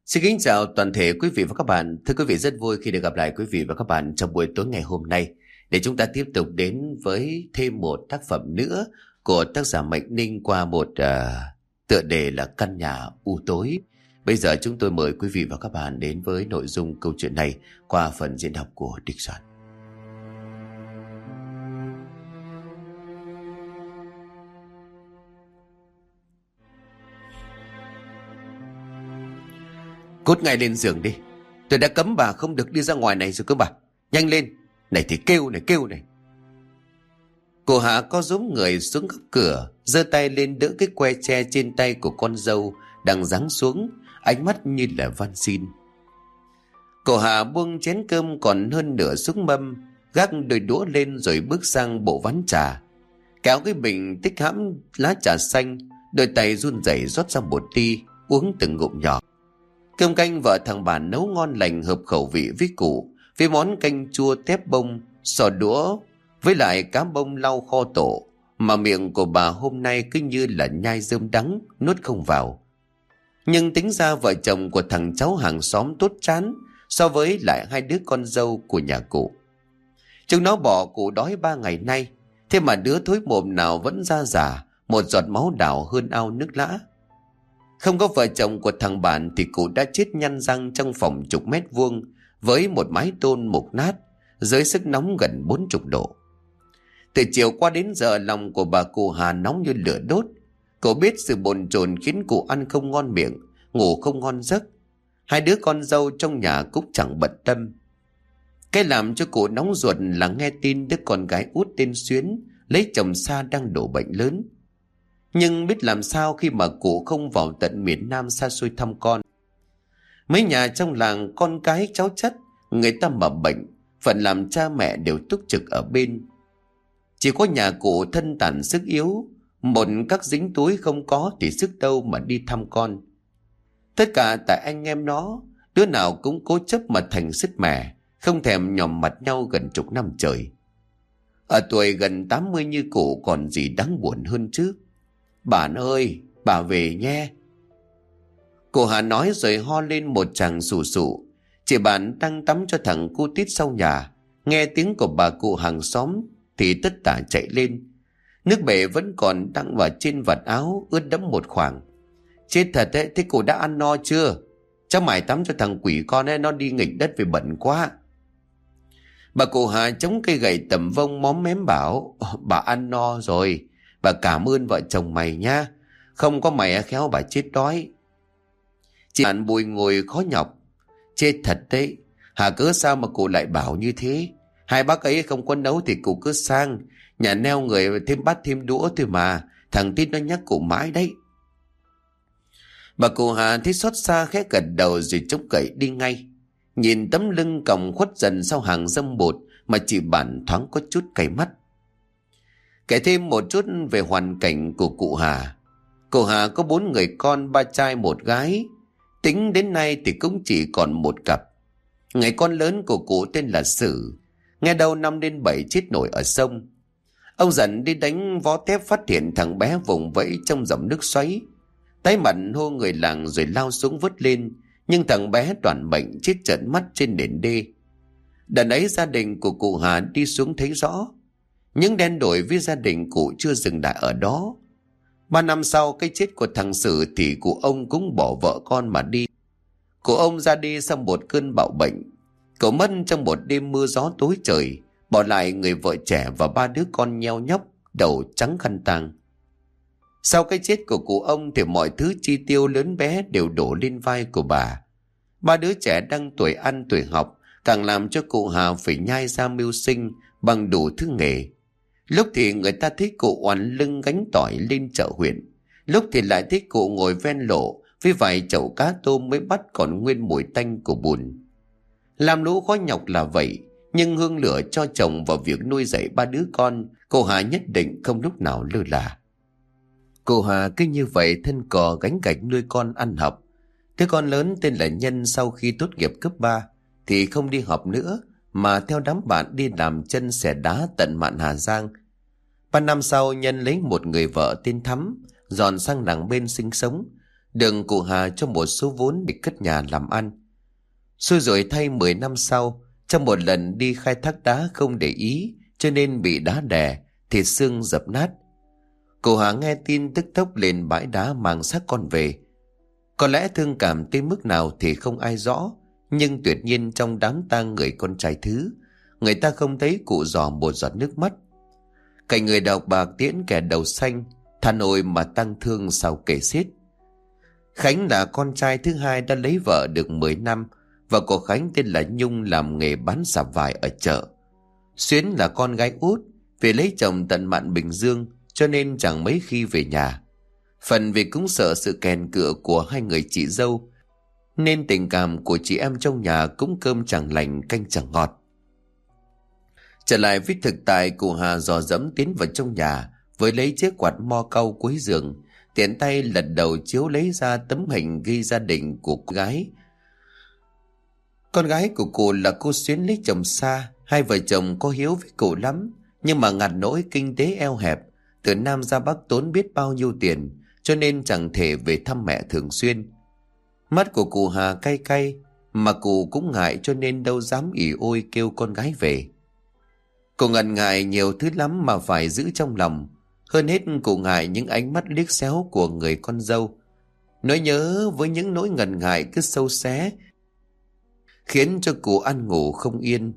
Xin kính chào toàn thể quý vị và các bạn. Thưa quý vị, rất vui khi được gặp lại quý vị và các bạn trong buổi tối ngày hôm nay để chúng ta tiếp tục đến với thêm một tác phẩm nữa của tác giả Mạnh Ninh qua một tựa đề là Căn nhà u tối. Bây giờ chúng tôi mời quý vị và các bạn đến với nội dung câu chuyện này qua phần diễn đọc của Địch Soạn. Cút ngay lên giường đi. Tôi đã cấm bà không được đi ra ngoài này rồi cơ bà. Nhanh lên. Này thì kêu này. Cô Hạ có rúm người xuống góc cửa, giơ tay lên đỡ cái que tre trên tay của con dâu đang giáng xuống, ánh mắt như là van xin. Cô Hạ buông chén cơm còn hơn nửa xuống mâm, gác đôi đũa lên rồi bước sang bộ ván trà, kéo cái bình tích hãm lá trà xanh, đôi tay run rẩy rót ra một ly, uống từng ngụm nhỏ. Cơm canh vợ thằng bà nấu ngon lành, hợp khẩu vị với cụ, với món canh chua tép bông, sò đũa với lại cá bông lau kho tổ, mà miệng của bà hôm nay cứ như là nhai rơm đắng, nuốt không vào. Nhưng tính ra vợ chồng của thằng cháu hàng xóm tốt chán so với lại hai đứa con dâu của nhà cụ. Chúng nó bỏ cụ đói 3 ngày nay, thế mà đứa thối mồm nào vẫn ra giả, một giọt máu đào hơn ao nước lã. Không có vợ chồng của thằng bạn thì cụ đã chết nhăn răng trong phòng chục mét vuông với một mái tôn mục nát dưới sức nóng gần 40 độ. Từ chiều qua đến giờ, lòng của bà cụ Hà nóng như lửa đốt. Cô biết sự bồn chồn khiến cụ ăn không ngon miệng, ngủ không ngon giấc. Hai đứa con dâu trong nhà cũng chẳng bận tâm. Cái làm cho cụ nóng ruột là nghe tin đứa con gái út tên Xuyến lấy chồng xa đang đổ bệnh lớn. Nhưng biết làm sao khi mà cụ không vào tận miền Nam xa xôi thăm con. Mấy nhà trong làng con cái cháu chắt, người ta mà bệnh, phần làm cha mẹ đều túc trực ở bên. Chỉ có nhà cụ thân tàn sức yếu, một các dính túi không có thì sức đâu mà đi thăm con. Tất cả tại anh em nó, đứa nào cũng cố chấp mà thành sứt mẻ, không thèm nhòm mặt nhau gần chục năm trời. Ở tuổi gần 80 như cụ còn gì đáng buồn hơn chứ. Bạn ơi, bà về nhé. Cô Hà nói rồi ho lên một tràng sù sụ. Chị bạn đang tắm cho thằng cu tít sau nhà, nghe tiếng của bà cụ hàng xóm thì tất tả chạy lên. Nước bể vẫn còn đang vào trên vạt áo, ướt đẫm một khoảng. Chết thật đấy, thế cô đã ăn no chưa? Cháu mải tắm cho thằng quỷ con ấy, nó đi nghịch đất vì bẩn quá. Bà cụ Hà chống cây gậy tầm vông móm mém bảo: Bà ăn no rồi, bà cảm ơn vợ chồng mày nha, không có mày khéo bà chết đói. Chị bạn bùi ngồi khó nhọc: Chết thật đấy, Hà cớ sao mà cụ lại bảo như thế? Hai bác ấy không có nấu thì cụ cứ sang nhà neo người thêm bát thêm đũa thôi mà, thằng Tít nó nhắc cụ mãi đấy. Bà cụ Hà thấy xót xa khẽ gật đầu rồi chống cậy đi ngay. Nhìn tấm lưng còng khuất dần sau hàng dâm bột mà chị bạn thoáng có chút cay mắt. Kể thêm một chút về hoàn cảnh của cụ Hà. Cụ Hà có 4 người con, 3 trai 1 gái. Tính đến nay thì cũng chỉ còn một cặp. Người con lớn của cụ tên là Sử, nghe đâu 5 đến 7 chết nổi ở sông. Ông dần đi đánh vó thép phát hiện thằng bé vùng vẫy trong dòng nước xoáy, tái mặt hô người làng rồi lao xuống vớt lên, nhưng thằng bé toàn bệnh chết trợn mắt trên nền đê. Đợt ấy gia đình của cụ Hà đi xuống thấy rõ. Những đen đổi với gia đình cụ chưa dừng lại ở đó. 3 năm sau cái chết của thằng Sử thì cụ ông cũng bỏ vợ con mà đi. Cụ ông ra đi sau một cơn bạo bệnh. Cậu mất trong một đêm mưa gió tối trời, bỏ lại người vợ trẻ và 3 đứa con nheo nhóc, đầu trắng khăn tang. Sau cái chết của cụ ông thì mọi thứ chi tiêu lớn bé đều đổ lên vai của bà. 3 đứa trẻ đang tuổi ăn tuổi học càng làm cho cụ Hà phải nhai ra mưu sinh bằng đủ thứ nghề. Lúc thì người ta thấy cụ oằn lưng gánh tỏi lên chợ huyện, lúc thì lại thấy cụ ngồi ven lộ với vài chậu cá tôm mới bắt còn nguyên mùi tanh của bùn. Làm lũ khó nhọc là vậy, nhưng hương lửa cho chồng vào việc nuôi dạy 3 đứa con, cô Hà nhất định không lúc nào lơ là. Cô Hà cứ như vậy thân cò gánh gạch nuôi con ăn học. Đứa con lớn tên là Nhân sau khi tốt nghiệp cấp 3 thì không đi học nữa, mà theo đám bạn đi làm chân xẻ đá tận mạn Hà Giang. 3 năm sau, Nhân lấy một người vợ tên Thắm, dọn sang làng bên sinh sống, Đường cụ Hà cho một số vốn để cất nhà làm ăn. Xui rồi thay 10 năm sau, trong một lần đi khai thác đá không để ý, cho nên bị đá đè, thịt xương dập nát. Cụ Hà nghe tin tức tốc lên bãi đá mang xác con về. Có lẽ thương cảm tới mức nào thì không ai rõ, nhưng tuyệt nhiên trong đám tang người con trai thứ, người ta không thấy cụ giò một giọt nước mắt. Cảnh người đọc bạc tiễn kẻ đầu xanh, than ôi mà tang thương sao kể xiết. Khánh là con trai thứ hai đã lấy vợ được 10 năm, và của Khánh tên là Nhung làm nghề bán sạp vải ở chợ. Xuyến là con gái út, vì lấy chồng tận mạn Bình Dương cho nên chẳng mấy khi về nhà. Phần vì cũng sợ sự kèn cựa của hai người chị dâu, nên tình cảm của chị em trong nhà cũng cơm chẳng lành canh chẳng ngọt. Trở lại với thực tại, cụ Hà dò dẫm tiến vào trong nhà với lấy chiếc quạt mo cau cuối giường, tiện tay lật đầu chiếu lấy ra tấm hình ghi gia đình của cô gái. Con gái của cụ là cô Xuyến lấy chồng xa, hai vợ chồng có hiếu với cụ lắm, nhưng mà ngặt nỗi kinh tế eo hẹp, từ Nam ra Bắc tốn biết bao nhiêu tiền, cho nên chẳng thể về thăm mẹ thường xuyên. Mắt của cụ Hà cay cay, mà cụ cũng ngại cho nên đâu dám ỉ ôi kêu con gái về. Cụ ngần ngại nhiều thứ lắm mà phải giữ trong lòng. Hơn hết cụ ngại những ánh mắt liếc xéo của người con dâu. Nỗi nhớ với những nỗi ngần ngại cứ sâu xé, khiến cho cụ ăn ngủ không yên.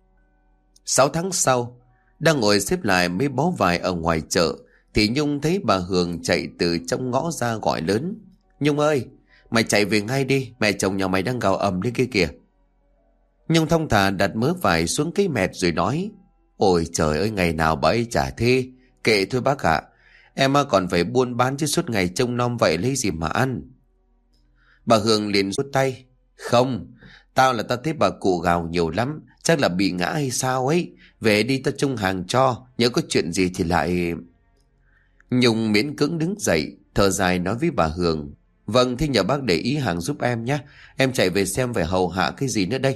6 tháng sau, đang ngồi xếp lại mấy bó vải ở ngoài chợ, thì Nhung thấy bà Hường chạy từ trong ngõ ra gọi lớn: "Nhung ơi, mày chạy về ngay đi, mẹ chồng nhà mày đang gào ầm lên kia kìa." Nhung thong thả đặt mớ vải xuống cái mẹt rồi nói: "Ôi trời ơi, ngày nào bà ấy chả thế. Kệ thôi bác ạ, em còn phải buôn bán chứ, suốt ngày trông nom vậy lấy gì mà ăn." Bà Hường liền rút tay: "Không, tao thấy bà cụ gào nhiều lắm, chắc là bị ngã hay sao ấy. Về đi, tao trông hàng cho, nhớ có chuyện gì thì lại..." Nhung miễn cưỡng đứng dậy, thở dài nói với bà Hường: "Vâng, thế nhờ bác để ý hàng giúp em nhé. Em chạy về xem phải hầu hạ cái gì nữa đây."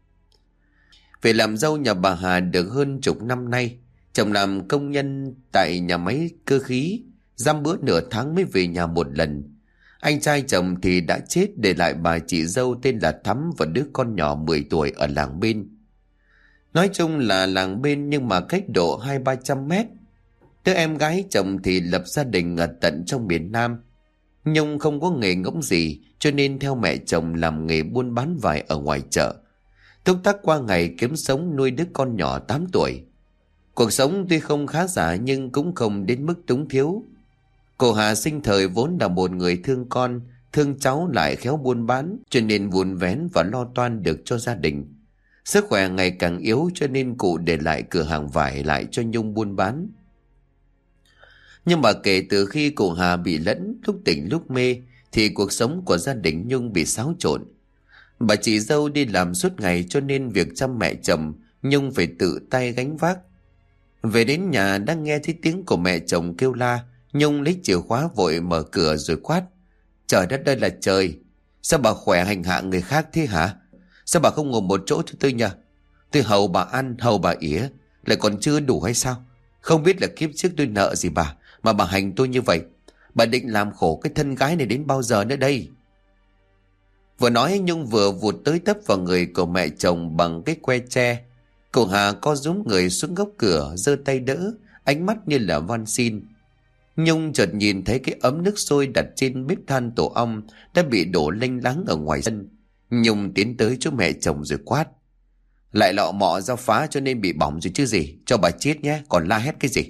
Về làm dâu nhà bà Hà được hơn chục năm nay. Chồng làm công nhân tại nhà máy cơ khí, dăm bữa nửa tháng mới về nhà một lần. Anh trai chồng thì đã chết, để lại bà chị dâu tên là Thắm và đứa con nhỏ 10 tuổi ở làng bên. Nói chung là làng bên nhưng mà cách độ 200-300 mét. Đứa em gái chồng thì lập gia đình ở tận trong miền Nam. Nhung không có nghề ngỗng gì, cho nên theo mẹ chồng làm nghề buôn bán vải ở ngoài chợ, túc tắc qua ngày kiếm sống nuôi đứa con nhỏ 8 tuổi. Cuộc sống tuy không khá giả nhưng cũng không đến mức túng thiếu. Cô Hà sinh thời vốn là một người thương con, thương cháu, lại khéo buôn bán, cho nên vun vén và lo toan được cho gia đình. Sức khỏe ngày càng yếu, cho nên cụ để lại cửa hàng vải lại cho Nhung buôn bán. Nhưng mà kể từ khi cụ Hà bị lẫn lúc tỉnh lúc mê, thì cuộc sống của gia đình Nhung bị xáo trộn. Bà chị dâu đi làm suốt ngày, cho nên việc chăm mẹ chồng Nhung phải tự tay gánh vác. Về đến nhà đang nghe thấy tiếng của mẹ chồng kêu la, Nhung lấy chìa khóa vội mở cửa rồi quát: "Trời đất ơi là trời! Sao bà khỏe hành hạ người khác thế hả? Sao bà không ngồi một chỗ cho tôi nhờ? Tôi hầu bà ăn, hầu bà ỉa, lại còn chưa đủ hay sao? Không biết là kiếp trước tôi nợ gì bà mà bà hành tôi như vậy. Bà định làm khổ cái thân gái này đến bao giờ nữa đây?" Vừa nói Nhung vừa vụt tới tấp vào người của mẹ chồng bằng cái que tre. Cậu Hà co rúm người xuống góc cửa, giơ tay đỡ, ánh mắt như là van xin. Nhung chợt nhìn thấy cái ấm nước sôi đặt trên bếp than tổ ong đã bị đổ lênh láng ở ngoài sân. Nhung tiến tới chỗ mẹ chồng rồi quát: "Lại lọ mọ ra phá cho nên bị bỏng rồi chứ gì, cho bà chết nhé, còn la hét cái gì?"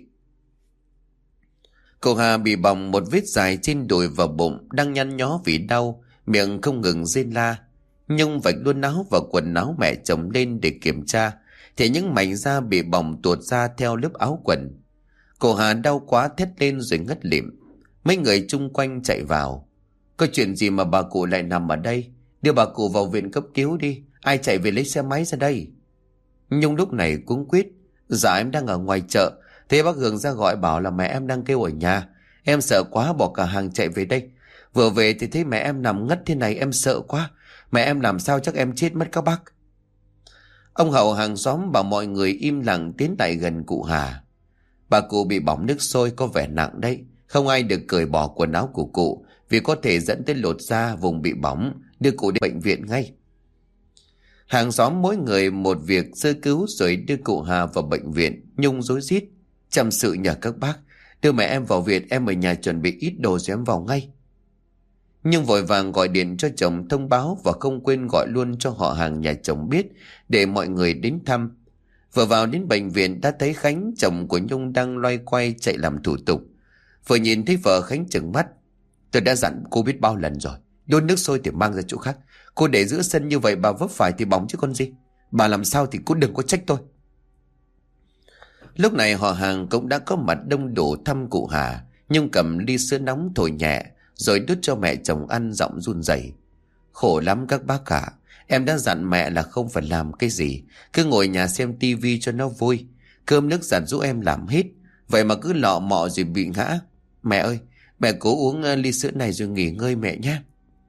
Cậu Hà bị bỏng một vết dài trên đùi và bụng, đang nhăn nhó vì đau, miệng không ngừng rên la. Nhung vạch luôn áo và quần áo mẹ chồng lên để kiểm tra, thì những mảnh da bị bỏng tuột ra theo lớp áo quần. Cô Hà đau quá thét lên rồi ngất lịm. Mấy người chung quanh chạy vào: "Có chuyện gì mà bà cụ lại nằm ở đây? Đưa bà cụ vào viện cấp cứu đi, ai chạy về lấy xe máy ra đây?" Nhung lúc này cuống quýt: "Dạ em đang ở ngoài chợ, thế bác Hường ra gọi bảo là mẹ em đang kêu ở nhà. Em sợ quá bỏ cả hàng chạy về đây. Vừa về thì thấy mẹ em nằm ngất thế này, em sợ quá. Mẹ em làm sao chắc em chết mất các bác." Ông Hậu hàng xóm bảo mọi người im lặng tiến lại gần cụ Hà. "Bà cụ bị bỏng nước sôi có vẻ nặng đấy, không ai được cởi bỏ quần áo của cụ, vì có thể dẫn tới lột da, vùng bị bỏng, đưa cụ đến bệnh viện ngay. Hàng xóm mỗi người một việc sơ cứu rồi đưa cụ Hà vào bệnh viện. Nhung rối rít: "Chăm sự nhờ các bác, đưa mẹ em vào viện, em ở nhà chuẩn bị ít đồ rồi em vào ngay." Nhung vội vàng gọi điện cho chồng thông báo và không quên gọi luôn cho họ hàng nhà chồng biết để mọi người đến thăm. Vừa vào đến bệnh viện đã thấy Khánh, chồng của Nhung, đang loay quay chạy làm thủ tục. Vừa nhìn thấy vợ, Khánh trừng mắt: "Tôi đã dặn cô biết bao lần rồi, đun nước sôi thì mang ra chỗ khác. Cô để giữa sân như vậy bà vấp phải thì bỏng chứ con gì. Bà làm sao thì cũng đừng có trách tôi." Lúc này họ hàng cũng đã có mặt đông đủ thăm cụ Hà. Nhung cầm ly sữa nóng thổi nhẹ rồi đút cho mẹ chồng ăn, giọng run rẩy: "Khổ lắm các bác cả. Em đã dặn mẹ là không phải làm cái gì, cứ ngồi nhà xem tivi cho nó vui. Cơm nước giặt giũ em làm hết, vậy mà cứ lọ mọ rồi bị ngã. Mẹ ơi, mẹ cố uống ly sữa này rồi nghỉ ngơi mẹ nhé."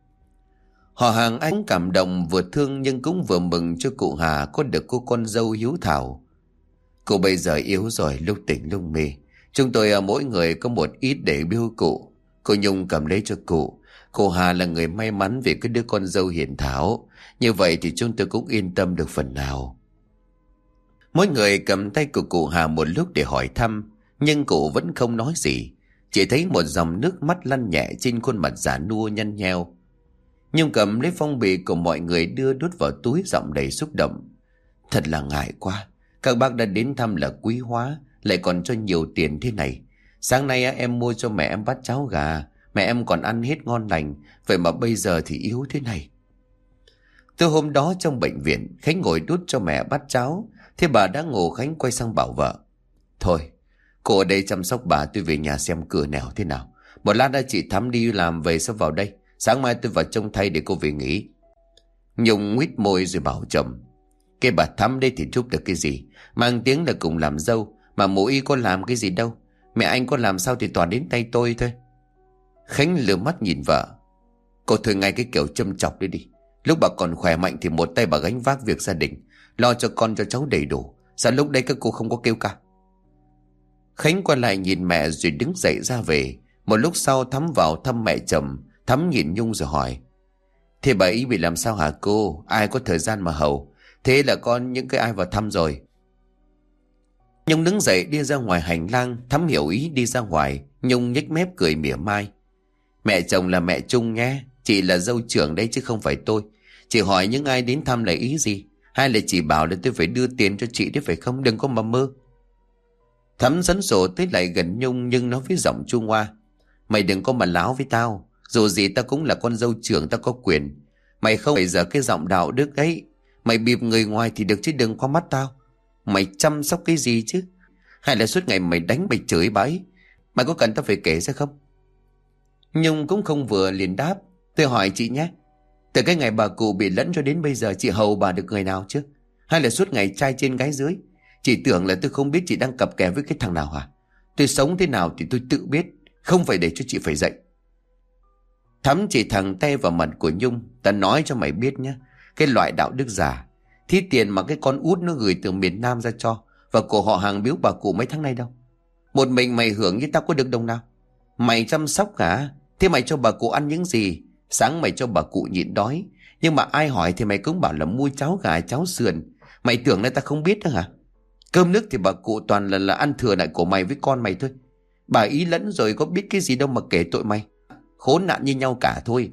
Họ hàng anh cảm động, vừa thương nhưng cũng vừa mừng cho cụ Hà có được cô con dâu hiếu thảo. "Cụ bây giờ yếu rồi, lúc tỉnh lúc mê. Chúng tôi mỗi người có một ít để biếu cụ. Cô Nhung cầm lấy cho cụ. Cô Hà là người may mắn vì cái đứa con dâu hiền thảo. Như vậy thì chúng tôi cũng yên tâm được phần nào." Mỗi người cầm tay của cụ Hà một lúc để hỏi thăm, nhưng cụ vẫn không nói gì. Chỉ thấy một dòng nước mắt lăn nhẹ trên khuôn mặt già nua nhăn nheo. Nhung cầm lấy phong bì của mọi người đưa đút vào túi, giọng đầy xúc động: "Thật là ngại quá. Các bác đã đến thăm là quý hóa, lại còn cho nhiều tiền thế này. Sáng nay em mua cho mẹ em bát cháo gà, mẹ em còn ăn hết ngon lành, vậy mà bây giờ thì yếu thế này." Từ hôm đó trong bệnh viện, Khánh ngồi đút cho mẹ bát cháo. Thế bà đã ngủ, Khánh quay sang bảo vợ: "Thôi, cô ở đây chăm sóc bà, tôi về nhà xem cửa nẻo thế nào. Một lát đã chị Thắm đi làm về sẽ vào đây. Sáng mai tôi vào trông thay để cô về nghỉ." Nhung nguyết môi rồi bảo chồng: "Cái bà Thắm đây thì giúp được cái gì? Mang tiếng là cùng làm dâu, mà mụ y có làm cái gì đâu. Mẹ anh có làm sao thì toàn đến tay tôi thôi." Khánh lừa mắt nhìn vợ: "Cô thôi ngay cái kiểu châm chọc đi đi. Lúc bà còn khỏe mạnh thì một tay bà gánh vác việc gia đình, lo cho con cho cháu đầy đủ. Sao lúc đây các cô không có kêu ca?" Khánh quay lại nhìn mẹ rồi đứng dậy ra về. Một lúc sau Thắm vào thăm mẹ chồng. Thắm nhìn Nhung rồi hỏi: "Thế bà ý bị làm sao hả cô? Ai có thời gian mà hầu? Thế là con những cái ai vào thăm rồi?" Nhung đứng dậy đi ra ngoài hành lang. Thắm hiểu ý đi ra ngoài. Nhung nhếch mép cười mỉa mai: "Mẹ chồng là mẹ Trung nhé. Chị là dâu trưởng đấy chứ không phải tôi. Chị hỏi những ai đến thăm là ý gì? Hay là chị bảo là tôi phải đưa tiền cho chị đấy phải không? Đừng có mà mơ." Thắm sấn sổ tới lại gần Nhung nhưng nói với giọng chua ngoa: "Mày đừng có mà láo với tao. Dù gì tao cũng là con dâu trưởng, tao có quyền. Mày không phải giờ cái giọng đạo đức ấy. Mày bịp người ngoài thì được chứ đừng qua mắt tao. Mày chăm sóc cái gì chứ? Hay là suốt ngày mày đánh mày chửi bà ấy? Mày có cần tao phải kể ra không?" Nhung cũng không vừa liền đáp: "Tôi hỏi chị nhé. Từ cái ngày bà cụ bị lẫn cho đến bây giờ chị hầu bà được người nào chứ? Hay là suốt ngày trai trên gái dưới? Chị tưởng là tôi không biết chị đang cặp kè với cái thằng nào hả? Tôi sống thế nào thì tôi tự biết, không phải để cho chị phải dạy." Thắm chỉ thẳng tay vào mặt của Nhung: "Ta nói cho mày biết nhé, cái loại đạo đức giả, thí tiền mà cái con út nó gửi từ miền Nam ra cho, và của họ hàng biếu bà cụ mấy tháng nay đâu. Một mình mày hưởng như tao có được đồng nào. Mày chăm sóc cả. Thế mày cho bà cụ ăn những gì? Sáng mày cho bà cụ nhịn đói, nhưng mà ai hỏi thì mày cũng bảo là mua cháo gà cháo sườn. Mày tưởng là ta không biết đó hả? Cơm nước thì bà cụ toàn là ăn thừa lại của mày với con mày thôi. Bà ý lẫn rồi có biết cái gì đâu mà kể tội mày. Khốn nạn như nhau cả thôi."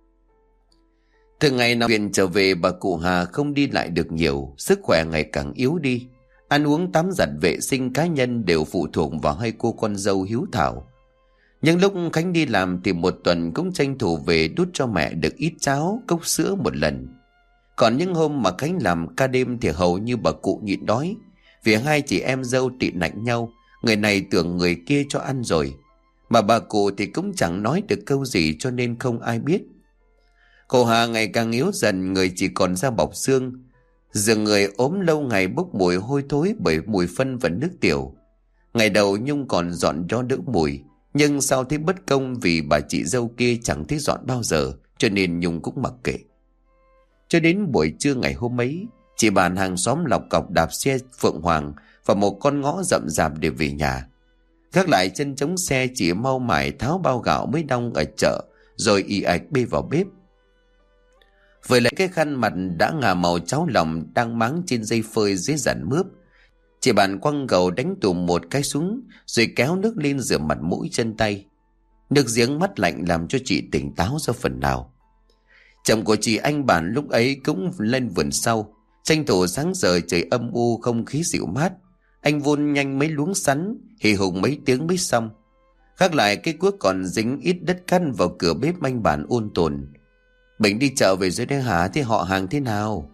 Từ ngày nào viện trở về, bà cụ Hà không đi lại được nhiều, sức khỏe ngày càng yếu đi. Ăn uống tắm giặt vệ sinh cá nhân đều phụ thuộc vào hai cô con dâu hiếu thảo. Nhưng lúc Khánh đi làm thì một tuần cũng tranh thủ về đút cho mẹ được ít cháo, cốc sữa một lần. Còn những hôm mà Khánh làm ca đêm thì hầu như bà cụ nhịn đói, vì hai chị em dâu tị nạnh nhau, người này tưởng người kia cho ăn rồi. Mà bà cụ thì cũng chẳng nói được câu gì cho nên không ai biết. Cô Hà ngày càng yếu dần, người chỉ còn da bọc xương. Dường người ốm lâu ngày bốc mùi hôi thối bởi mùi phân và nước tiểu. Ngày đầu Nhung còn dọn cho đỡ mùi, nhưng sau thấy bất công vì bà chị dâu kia chẳng thấy dọn bao giờ, cho nên Nhung cũng mặc kệ. Cho đến buổi trưa ngày hôm ấy, chị bàn hàng xóm lọc cọc đạp xe Phượng Hoàng vào một con ngõ rậm rạp để về nhà. Gác lại chân trống xe, chị mau mải tháo bao gạo mới đong ở chợ rồi ì ạch bê vào bếp. Với lại cái khăn mặt đã ngả màu cháo lòng đang máng trên dây phơi dưới giàn mướp. Chị Bàn quăng gầu đánh tùm một cái xuống, rồi kéo nước lên rửa mặt mũi chân tay. Nước giếng mát lạnh làm cho chị tỉnh táo ra phần nào. Chồng của chị anh Bàn lúc ấy cũng lên vườn sau, tranh thủ sáng giờ trời âm u không khí dịu mát. Anh vun nhanh mấy luống sắn, hì hùng mấy tiếng mới xong. Khác lại cái cuốc còn dính ít đất cát vào cửa bếp, anh Bàn ôn tồn: "Mình đi chợ về dưới đây hả? Thế họ hàng thế nào?"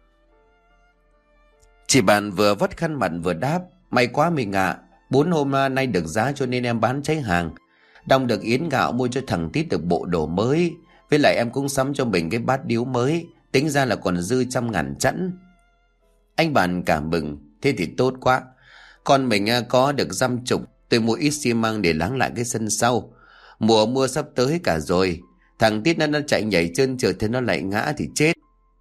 Chị Bàn vừa vắt khăn mặt vừa đáp: "May quá mình ạ. 4 hôm nay được giá cho nên em bán cháy hàng. Đong được yến gạo mua cho thằng Tít được bộ đồ mới. Với lại em cũng sắm cho mình cái bát điếu mới. Tính ra là còn dư 100.000 chẵn." Anh Bàn cảm mừng: "Thế thì tốt quá. Con mình có được 50. Tôi mua ít xi măng để láng lại cái sân sau. Mùa mưa sắp tới cả rồi. Thằng Tít nó chạy nhảy trơn trượt thế nó lại ngã thì chết."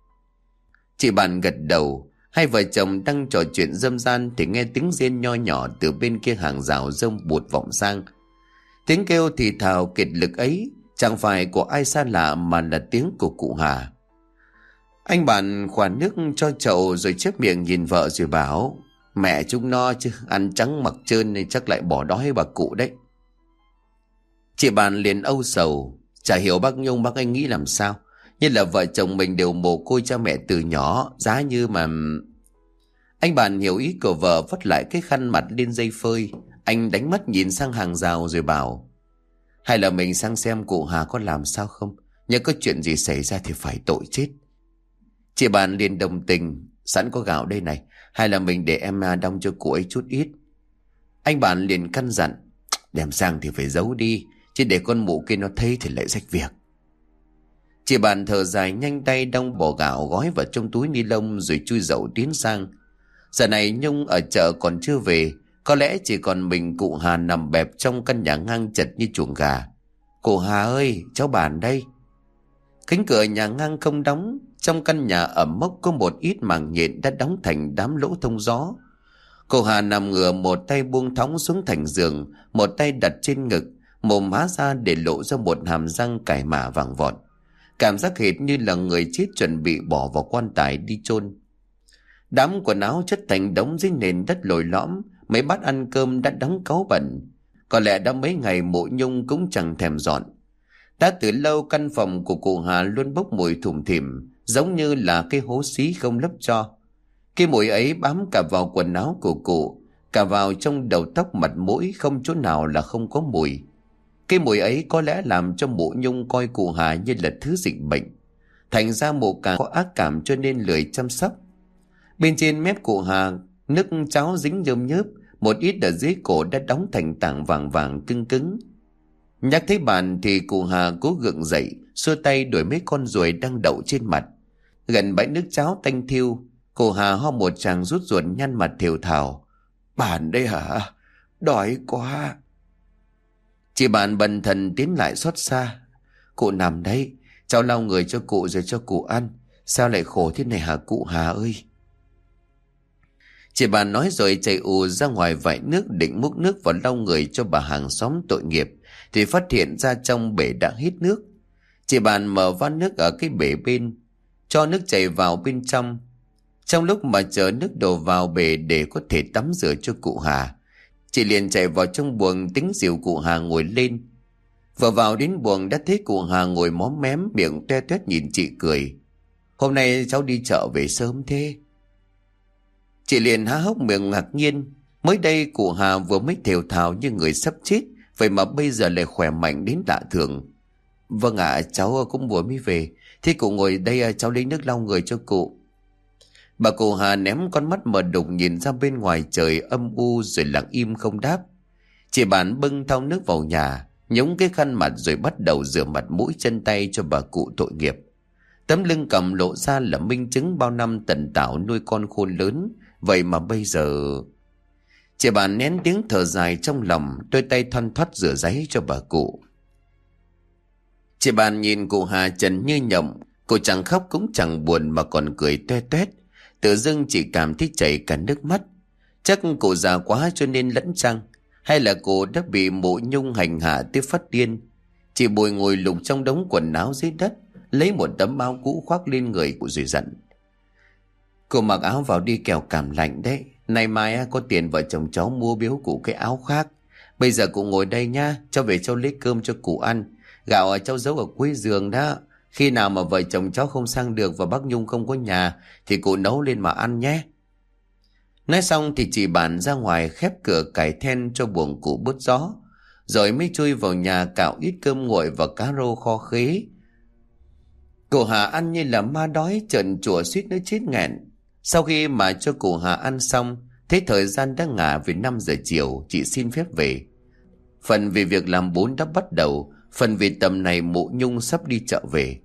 Chị Bàn gật đầu. Hai vợ chồng đang trò chuyện râm ran thì nghe tiếng rên nho nhỏ từ bên kia hàng rào rông bụt vọng sang. Tiếng kêu thì thào kiệt lực ấy chẳng phải của ai xa lạ mà là tiếng của cụ Hà. Anh Bàn khoản nước cho chậu rồi chép miệng nhìn vợ rồi bảo: "Mẹ chúng nó chứ, ăn trắng mặc trơn nên chắc lại bỏ đói bà cụ đấy." Chị Bàn liền âu sầu: "Chả hiểu bác Nhung bác anh nghĩ làm sao. Như là vợ chồng mình đều mồ côi cha mẹ từ nhỏ, giá như mà..." Anh Bàn hiểu ý của vợ, vắt lại cái khăn mặt lên dây phơi. Anh đánh mắt nhìn sang hàng rào rồi bảo: "Hay là mình sang xem cụ Hà có làm sao không? Nếu có chuyện gì xảy ra thì phải tội chết." Chị Bàn liền đồng tình: "Sẵn có gạo đây này, hay là mình để em đong cho cụ ấy chút ít." Anh Bàn liền căn dặn: "Đem sang thì phải giấu đi, chứ để con mụ kia nó thấy thì lại rách việc." Chị Bàn thở dài nhanh tay đong bò gạo gói vào trong túi ni lông rồi chui dậu tiến sang. Giờ này Nhung ở chợ còn chưa về, có lẽ chỉ còn mình cụ Hà nằm bẹp trong căn nhà ngang chật như chuồng gà. "Cụ Hà ơi, cháu Bàn đây." Cánh cửa nhà ngang không đóng. Trong căn nhà ẩm mốc có một ít màng nhện đã đóng thành đám lỗ thông gió. Cụ Hà nằm ngửa, một tay buông thõng xuống thành giường, một tay đặt trên ngực, mồm há ra để lộ ra một hàm răng cải mả vàng vọt. Cảm giác hệt như là người chết chuẩn bị bỏ vào quan tài đi chôn. Đám quần áo chất thành đống dưới nền đất lồi lõm, mấy bát ăn cơm đã đóng cáu bẩn. Có lẽ đã mấy ngày Mộ Nhung cũng chẳng thèm dọn. Đã từ lâu căn phòng của cụ Hà luôn bốc mùi thủm thỉm, giống như là cái hố xí không lấp cho. Cái mùi ấy bám cả vào quần áo của cụ, cả vào trong đầu tóc mặt mũi, không chỗ nào là không có mùi. Cái mùi ấy có lẽ làm cho Mộ Nhung coi cụ Hà như là thứ dịch bệnh. Thành ra Mộ càng có ác cảm cho nên lười chăm sóc. Bên trên mép cụ Hà, nước cháo dính nhớm nhớp, một ít ở dưới cổ đã đóng thành tảng vàng vàng cứng cứng. Nhắc thấy Bàn thì cụ Hà cố gượng dậy, xua tay đuổi mấy con ruồi đang đậu trên mặt. Gần bãi nước cháo tanh thiêu, cụ Hà ho một tràng rút ruột nhăn mặt thều thào: "Bàn đây hả? Đói quá." Chị Bàn bần thần tiến lại xót xa: "Cụ nằm đấy, cháu lau người cho cụ rồi cho cụ ăn. Sao lại khổ thế này hả cụ Hà ơi?" Chị Bàn nói rồi chạy ù ra ngoài vại nước định múc nước vào lau người cho bà hàng xóm tội nghiệp, thì phát hiện ra trong bể đã hết nước. Chị Bàn mở van nước ở cái bể bên, cho nước chảy vào bên trong. Trong lúc mà chờ nước đổ vào bể để có thể tắm rửa cho cụ Hà, chị liền chạy vào trong buồng tính dìu cụ Hà ngồi lên. Vừa vào đến buồng đã thấy cụ Hà ngồi móm mém, miệng toe toét nhìn chị cười: "Hôm nay cháu đi chợ về sớm thế?" Chị liền há hốc miệng ngạc nhiên. Mới đây cụ Hà vừa mới thều thào như người sắp chết, vậy mà bây giờ lại khỏe mạnh đến lạ thường. "Vâng ạ, cháu cũng vừa mới về. Thế cụ ngồi đây, cháu lấy nước lau người cho cụ." Bà cụ Hà ném con mắt mờ đục nhìn ra bên ngoài trời âm u rồi lặng im không đáp. Chị Bàn bưng thau nước vào nhà, nhúng cái khăn mặt rồi bắt đầu rửa mặt mũi chân tay cho bà cụ tội nghiệp. Tấm lưng cầm lộ ra là minh chứng bao năm tần tảo nuôi con khôn lớn, vậy mà bây giờ... Chị Bàn nén tiếng thở dài trong lòng, đôi tay thoăn thoắt rửa ráy cho bà cụ. Chị Bàn nhìn cụ Hà trần như nhộng, cô chẳng khóc cũng chẳng buồn mà còn cười toe toét. Tự dưng chị cảm thấy chảy cả nước mắt. Chắc cụ già quá cho nên lẫn chăng, hay là cụ đã bị Mộ Nhung hành hạ tới phát điên. Chị Bùi ngồi lục trong đống quần áo dưới đất, lấy một tấm áo cũ khoác lên người của rồi dặn: Cô mặc áo vào đi kẻo cảm lạnh đấy. Nay mai có tiền vợ chồng cháu mua biếu cụ cái áo khác. Bây giờ cụ ngồi đây nha, cháu về cháu lấy cơm cho cụ ăn. Gạo cháu giấu ở cuối giường đó. Khi nào mà vợ chồng cháu không sang được và bác Nhung không có nhà thì cụ nấu lên mà ăn nhé. Nói xong thì chị Bản ra ngoài khép cửa cài then cho buồng cụ bớt gió, rồi mới chui vào nhà cạo ít cơm nguội và cá rô kho khế. Cụ Hà ăn như là ma đói, trợn trụa suýt nữa chết nghẹn. Sau khi mà cho cụ Hà ăn xong, thấy thời gian đã ngả về 5 giờ chiều, chị xin phép về. Phần vì việc làm bún đã bắt đầu, phần vì tầm này mụ Nhung sắp đi chợ về.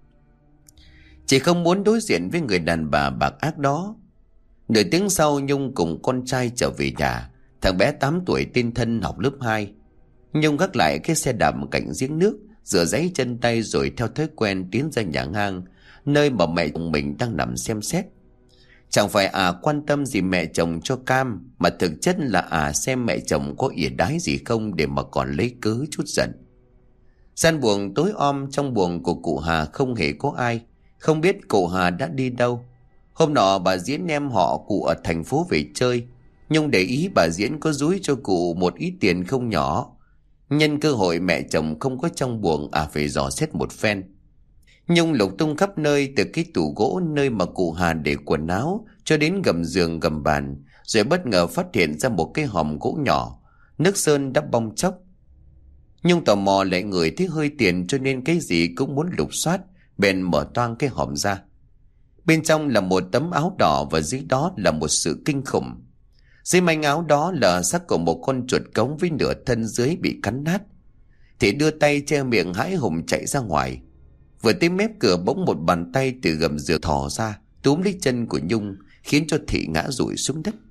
Chị không muốn đối diện với người đàn bà bạc ác đó. Nửa tiếng sau, Nhung cùng con trai trở về nhà. Thằng bé 8 tuổi tên Thân học lớp 2. Nhung gác lại cái xe đạp cạnh giếng nước, rửa ráy chân tay rồi theo thói quen tiến ra nhà ngang, nơi mà mẹ chồng mình đang nằm xem xét. Chẳng phải quan tâm gì mẹ chồng cho cam, mà thực chất là xem mẹ chồng có ỉa đái gì không để mà còn lấy cớ chút giận. Gian buồng tối om, trong buồng của cụ Hà không hề có ai. Không biết cụ Hà đã đi đâu. Hôm nọ bà Diễn em họ cụ ở thành phố về chơi. Nhung để ý bà Diễn có dúi cho cụ một ít tiền không nhỏ. Nhân cơ hội mẹ chồng không có trong buồng, phải dò xét một phen. Nhung lục tung khắp nơi, từ cái tủ gỗ nơi mà cụ Hà để quần áo cho đến gầm giường gầm bàn, rồi bất ngờ phát hiện ra một cái hòm gỗ nhỏ, nước sơn đã bong chóc. Nhung tò mò lại ngửi thấy hơi tiền, cho nên cái gì cũng muốn lục soát, bèn mở toang cái hòm ra. Bên trong là một tấm áo đỏ và dưới đó là một sự kinh khủng. Dưới manh áo đó là xác của một con chuột cống với nửa thân dưới bị cắn nát. Thì đưa tay che miệng hãi hùng chạy ra ngoài. Vừa tới mép cửa, bỗng một bàn tay từ gầm giường thò ra túm lấy chân của Nhung, khiến cho Thị ngã rụi xuống đất.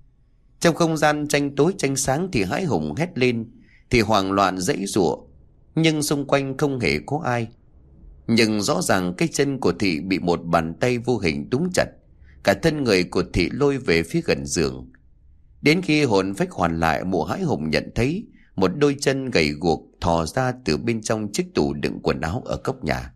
Trong không gian tranh tối tranh sáng thì hãi hùng hét lên, thì hoảng loạn giãy giụa, nhưng xung quanh không hề có ai. Nhưng rõ ràng cái chân của Thị bị một bàn tay vô hình túm chặt, cả thân người của Thị lôi về phía gần giường. Đến khi hồn phách hoàn lại, mụ hãi hùng nhận thấy một đôi chân gầy guộc thò ra từ bên trong chiếc tủ đựng quần áo ở góc nhà.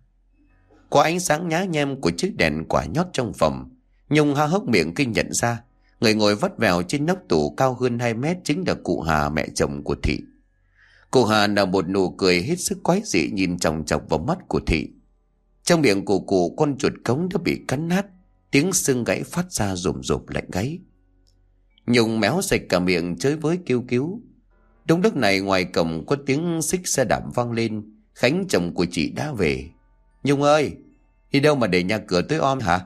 Qua ánh sáng nhá nhem của chiếc đèn quả nhót trong phòng, Nhung há hốc miệng khi nhận ra người ngồi vắt vẻo trên nóc tủ cao hơn 2 mét chính là cụ Hà, mẹ chồng của Thị. Cụ Hà nở một nụ cười hết sức quái dị, nhìn chòng chọc vào mắt của Thị. Trong miệng của cụ, con chuột cống đã bị cắn nát, tiếng xương gãy phát ra rùm rụp lạnh gáy. Nhung méo sạch cả miệng chới với kêu cứu. Đúng lúc này, ngoài cổng có tiếng xích xe đạp vang lên. Khánh, chồng của chị, đã về. Nhung ơi, đi đâu mà để nhà cửa tối om hả?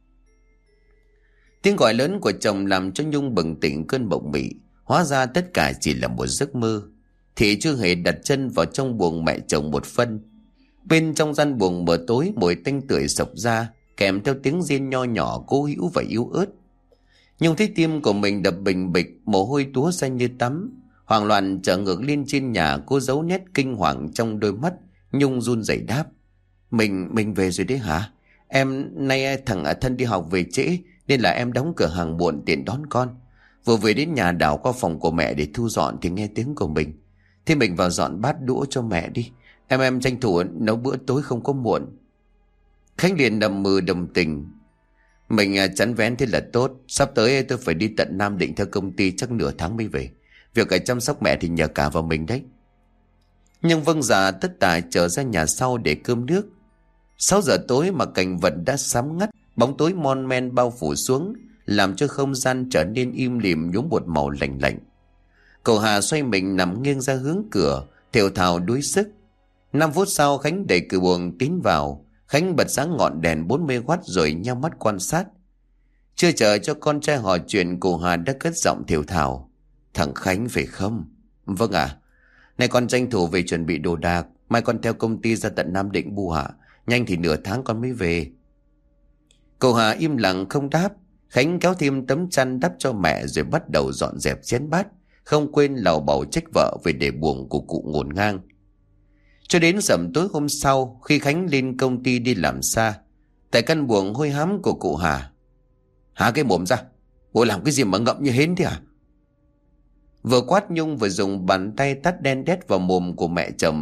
Tiếng gọi lớn của chồng làm cho Nhung bừng tỉnh cơn mộng mị. Hóa ra tất cả chỉ là một giấc mơ. Thị chưa hề đặt chân vào trong buồng mẹ chồng một phân. Bên trong gian buồng mờ tối, mùi tanh tưởi xộc ra, kèm theo tiếng rên nho nhỏ cố hữu và yếu ớt. Nhung thấy tim của mình đập bình bịch, mồ hôi túa ra như tắm. Hoảng loạn trở ngược lên trên nhà, cô giấu nét kinh hoàng trong đôi mắt. Nhung run rẩy đáp: Mình về rồi đấy hả? Em nay thằng Thân đi học về trễ, nên là em đóng cửa hàng muộn tiện đón con. Vừa về đến nhà đảo qua phòng của mẹ để thu dọn thì nghe tiếng của mình. Thế mình vào dọn bát đũa cho mẹ đi. Em tranh thủ nấu bữa tối không có muộn. Khánh liền đầm mừ đồng tình: Mình chắn vén thế là tốt. Sắp tới tôi phải đi tận Nam Định theo công ty, chắc nửa tháng mới về. Việc chăm sóc mẹ thì nhờ cả vào mình đấy. Nhưng vâng dạ tất tả trở ra nhà sau để cơm nước. 6 giờ tối mà cảnh vật đã sám ngắt, bóng tối mon men bao phủ xuống, làm cho không gian trở nên im lìm, nhuốm một màu lạnh lạnh. Cậu Hà xoay mình nằm nghiêng ra hướng cửa, thều thào đuối sức. 5 phút sau, Khánh đẩy cửa buồng tiến vào. Khánh bật sáng ngọn đèn 40W rồi nhắm mắt quan sát. Chưa chờ cho con trai hỏi chuyện, cô Hà đã cất giọng thều thào: Thằng Khánh phải không? Vâng ạ. Này con tranh thủ về chuẩn bị đồ đạc, mai con theo công ty ra tận Nam Định bu hạ. Nhanh thì nửa tháng con mới về. Cô Hà im lặng không đáp. Khánh kéo thêm tấm chăn đắp cho mẹ rồi bắt đầu dọn dẹp chén bát, không quên lầu bầu trách vợ về để buồng của cụ ngổn ngang. Cho đến sẩm tối hôm sau, khi Khánh lên công ty đi làm xa, tại căn buồng hôi hám của cụ Hà: Há cái mồm ra, bộ làm cái gì mà ngậm như hến thế à? Vừa quát, Nhung vừa dùng bàn tay tát đen đét vào mồm của mẹ chồng.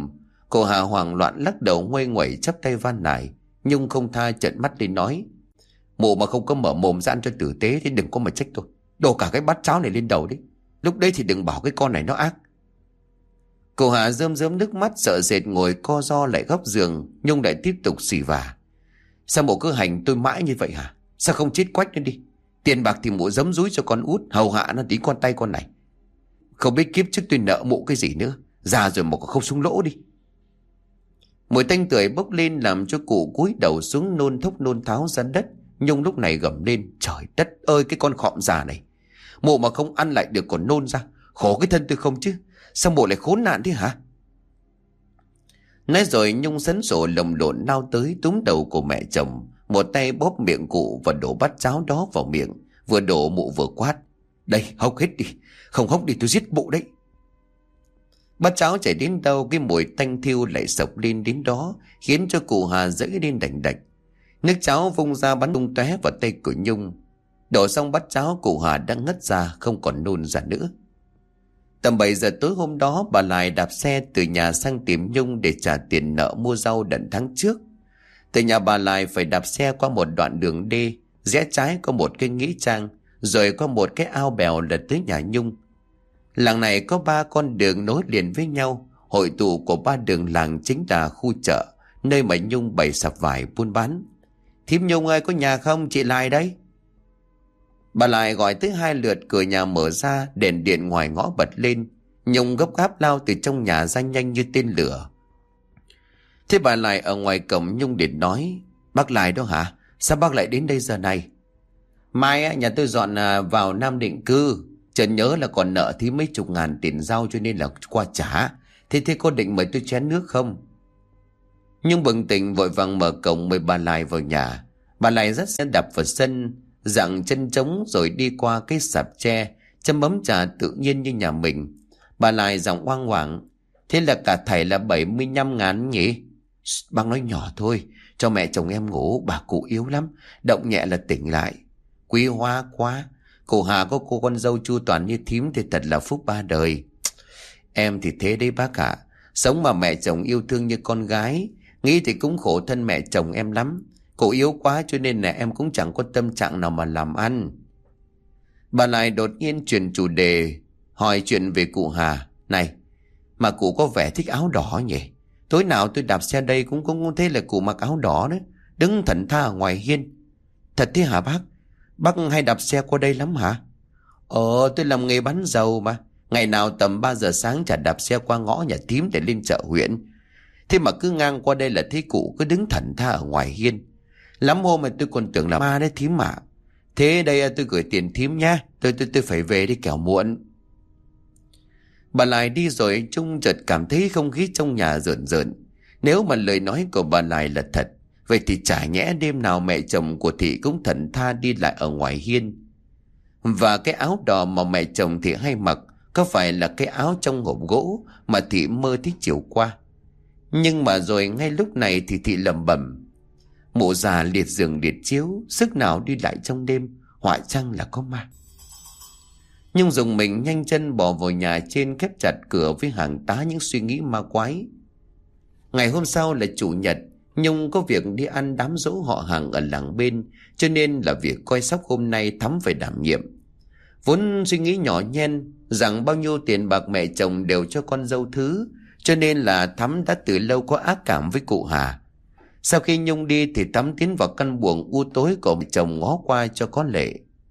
Cô Hà hoảng loạn lắc đầu nguây nguẩy chắp tay van nài. Nhung không tha trợn mắt lên nói: Mụ mà không có mở mồm ra ăn cho tử tế thì đừng có mà trách tôi. Đổ cả cái bát cháo này lên đầu đấy. Lúc đấy thì đừng bảo cái con này nó ác. Cô Hà rơm rớm nước mắt sợ sệt ngồi co ro lại góc giường. Nhung lại tiếp tục xì vả: Sao mụ cứ hành tôi mãi như vậy hả? Sao không chết quách lên đi? Tiền bạc thì mụ giấm dúi cho con út, hầu hạ nó tí con tay con này. Không biết kiếp trước tôi nợ mụ cái gì nữa. Già rồi mà còn không sung lỗ đi. Mùi tanh tưởi bốc lên làm cho cụ cúi đầu xuống nôn thốc nôn tháo ra đất. Nhung lúc này gầm lên: Trời đất ơi, cái con khọm già này! Mụ mà không ăn lại được còn nôn ra. Khổ cái thân tôi không chứ. Sao mụ lại khốn nạn thế hả? Nói rồi Nhung sấn sổ lồng lộn lao tới túm đầu của mẹ chồng, một tay bóp miệng cụ và đổ bát cháo đó vào miệng. Vừa đổ mụ vừa quát: Đây, hốc hết đi. Không hốc đi tôi giết mụ đấy. Bát cháo chảy đến đâu cái mùi tanh thiêu lại sộc lên đến đó, khiến cho cụ Hà dẫy lên đành đạch. Nước cháo vung ra bắn tung tóe vào tay của Nhung. Đổ xong bát cháo, cụ Hà đã ngất ra không còn nôn ra nữa. Tầm 7 giờ tối hôm đó, bà Lại đạp xe từ nhà sang tìm Nhung để trả tiền nợ mua rau đợt tháng trước. Từ nhà bà Lại phải đạp xe qua một đoạn đường đê, rẽ trái có một cái nghĩa trang, rồi có một cái ao bèo là tới nhà Nhung. Làng này có 3 con đường nối liền với nhau. Hội tụ của 3 đường làng chính là khu chợ, nơi mà Nhung bày sạp vải buôn bán. Thím Nhung ơi, có nhà không? Chị Lại đấy. Bà Lại gọi tới 2 lượt, cửa nhà mở ra, đèn điện ngoài ngõ bật lên. Nhung gấp gáp lao từ trong nhà ra nhanh như tên lửa. Thế bà Lại ở ngoài cổng Nhung điện nói: Bác Lại đó hả? Sao bác lại đến đây giờ này? Mai nhà tôi dọn vào Nam định cư. Chợt nhớ là còn nợ thím mấy chục ngàn tiền rau cho nên là qua trả. Thế có định mời tôi chén nước không? Nhung bừng tỉnh vội vàng mở cổng mời bà Lại vào nhà. Bà Lại dắt xe đạp vào sân, dặng chân trống rồi đi qua cái sạp tre, châm ấm trà tự nhiên như nhà mình. Bà Lại giọng oang hoảng: Thế là cả thảy là 75.000 nhỉ? Bác nói nhỏ thôi, cho mẹ chồng em ngủ, bà cụ yếu lắm, động nhẹ là tỉnh lại. Quý hóa quá, cô Hà có cô con dâu chu toàn như thím thì thật là phúc 3 đời. Em thì thế đấy bác ạ. Sống mà mẹ chồng yêu thương như con gái, nghĩ thì cũng khổ thân mẹ chồng em lắm. Cô yếu quá cho nên là em cũng chẳng có tâm trạng nào mà làm ăn. Bà lại đột nhiên chuyển chủ đề, hỏi chuyện về cụ Hà. Này, mà cụ có vẻ thích áo đỏ nhỉ? Tối nào tôi đạp xe đây cũng thấy là cụ mặc áo đỏ đấy, đứng thẫn tha ở ngoài hiên. Thật thế hả bác? Bác hay đạp xe qua đây lắm hả? Tôi làm nghề bán dầu mà. Ngày nào tầm 3 giờ sáng chả đạp xe qua ngõ nhà thím để lên chợ huyện. Thế mà cứ ngang qua đây là thấy cụ cứ đứng thẫn tha ở ngoài hiên. Lắm hôm mà tôi còn tưởng là ma đấy thím mà. Thế đây tôi gửi tiền thím nha. Tôi phải về đi kẻo muộn. Bà Lại đi rồi Trung chợt cảm thấy không khí trong nhà rợn rợn. Nếu mà lời nói của bà Lại là thật, vậy thì chả nhẽ đêm nào mẹ chồng của Thị cũng thẫn tha đi lại ở ngoài hiên. Và cái áo đỏ mà mẹ chồng Thị hay mặc có phải là cái áo trong hộp gỗ mà Thị mơ thấy chiều qua? Nhưng mà rồi ngay lúc này thì Thị lẩm bẩm: Mụ già liệt giường liệt chiếu, sức nào đi lại trong đêm, họa chăng là có ma. Nhung dùng mình nhanh chân bỏ vào nhà trên, khép chặt cửa với hàng tá những suy nghĩ ma quái. Ngày hôm sau là chủ nhật, Nhung có việc đi ăn đám giỗ họ hàng ở làng bên, cho nên là việc coi sóc hôm nay Thắm phải đảm nhiệm. Vốn suy nghĩ nhỏ nhen rằng bao nhiêu tiền bạc mẹ chồng đều cho con dâu thứ, cho nên là Thắm đã từ lâu có ác cảm với cụ Hà. Sau khi Nhung đi thì Thắm tiến vào căn buồng u tối của mẹ chồng ngó qua cho có lệ.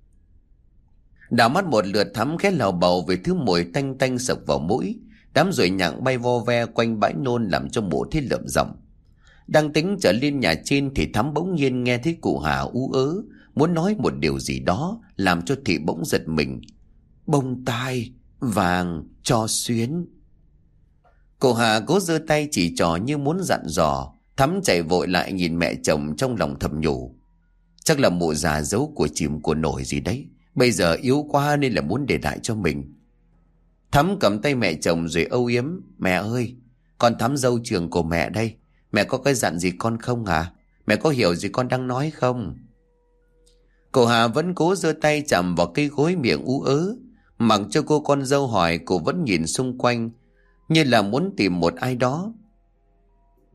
Đảo mắt một lượt, Thắm khẽ lào bầu về thứ mùi tanh tanh sộc vào mũi. Đám ruồi nhặng bay vo ve quanh bãi nôn làm cho mụ thấy lợm giọng. Đang tính trở lên nhà trên thì Thắm bỗng nhiên nghe thấy cụ Hà ú ớ muốn nói một điều gì đó, làm cho Thị bỗng giật mình. Bông tai vàng cho xuyến. Cụ Hà cố giơ tay chỉ trò như muốn dặn dò. Thắm chạy vội lại nhìn mẹ chồng trong lòng thầm nhủ: Chắc là mụ già giấu của chìm của nổi gì đấy, bây giờ yếu quá nên là muốn để lại cho mình. Thắm cầm tay mẹ chồng rồi âu yếm: Mẹ ơi, con Thắm dâu trường của mẹ đây. Mẹ có cái dặn gì con không hả? Mẹ có hiểu gì con đang nói không? Cô Hà vẫn cố giơ tay chạm vào cây gối, miệng ú ớ. Mặc cho cô con dâu hỏi, cô vẫn nhìn xung quanh như là muốn tìm một ai đó.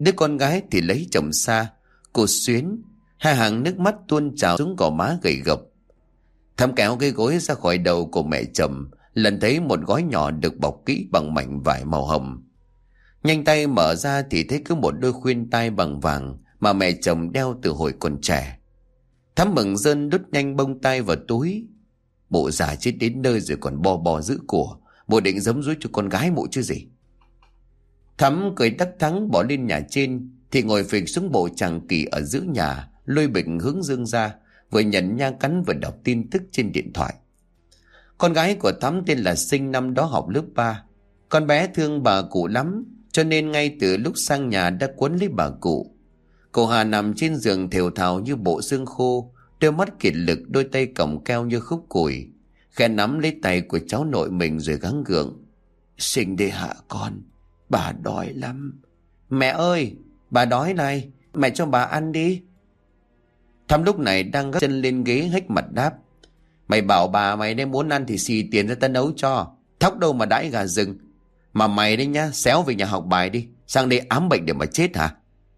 Đứa con gái thì lấy chồng xa. Cô Xuyến, hai hàng nước mắt tuôn trào xuống gò má gầy gộc. Thắm kéo cái gối ra khỏi đầu của mẹ chồng, lần thấy một gói nhỏ được bọc kỹ bằng mảnh vải màu hồng. Nhanh tay mở ra thì thấy cứ một đôi khuyên tai bằng vàng mà mẹ chồng đeo từ hồi còn trẻ. Thắm mừng rơn đút nhanh bông tai vào túi. Bộ già chết đến nơi rồi còn bo bo giữ của, bộ định giấm dúi cho con gái bộ chứ gì. Thắm cười đắc thắng bỏ lên nhà trên thì ngồi phịch xuống bộ chàng kỳ ở giữa nhà, lôi bịch hướng dương ra, vừa nhận nhang cắn vừa đọc tin tức trên điện thoại. Con gái của Thắm tên là Sinh, năm đó học lớp 3. Con bé thương bà cụ lắm, cho nên ngay từ lúc sang nhà đã quấn lấy bà cụ. Cô Hà nằm trên giường thều thào như bộ xương khô, đôi mắt kiệt lực, đôi tay còng keo như khúc củi, khẽ nắm lấy tay của cháu nội mình rồi gắng gượng. Sinh đi hạ con, bà đói lắm. Mẹ ơi, bà đói này, mẹ cho bà ăn đi. Thắm lúc này đang gác chân lên ghế hếch mặt đáp. Mày bảo bà mày nếu muốn ăn thì xì tiền ra ta nấu cho. Thóc đâu mà đãi gà rừng. Mà mày đấy nhá, xéo về nhà học bài đi, sang đây ám bệnh để mà chết hả?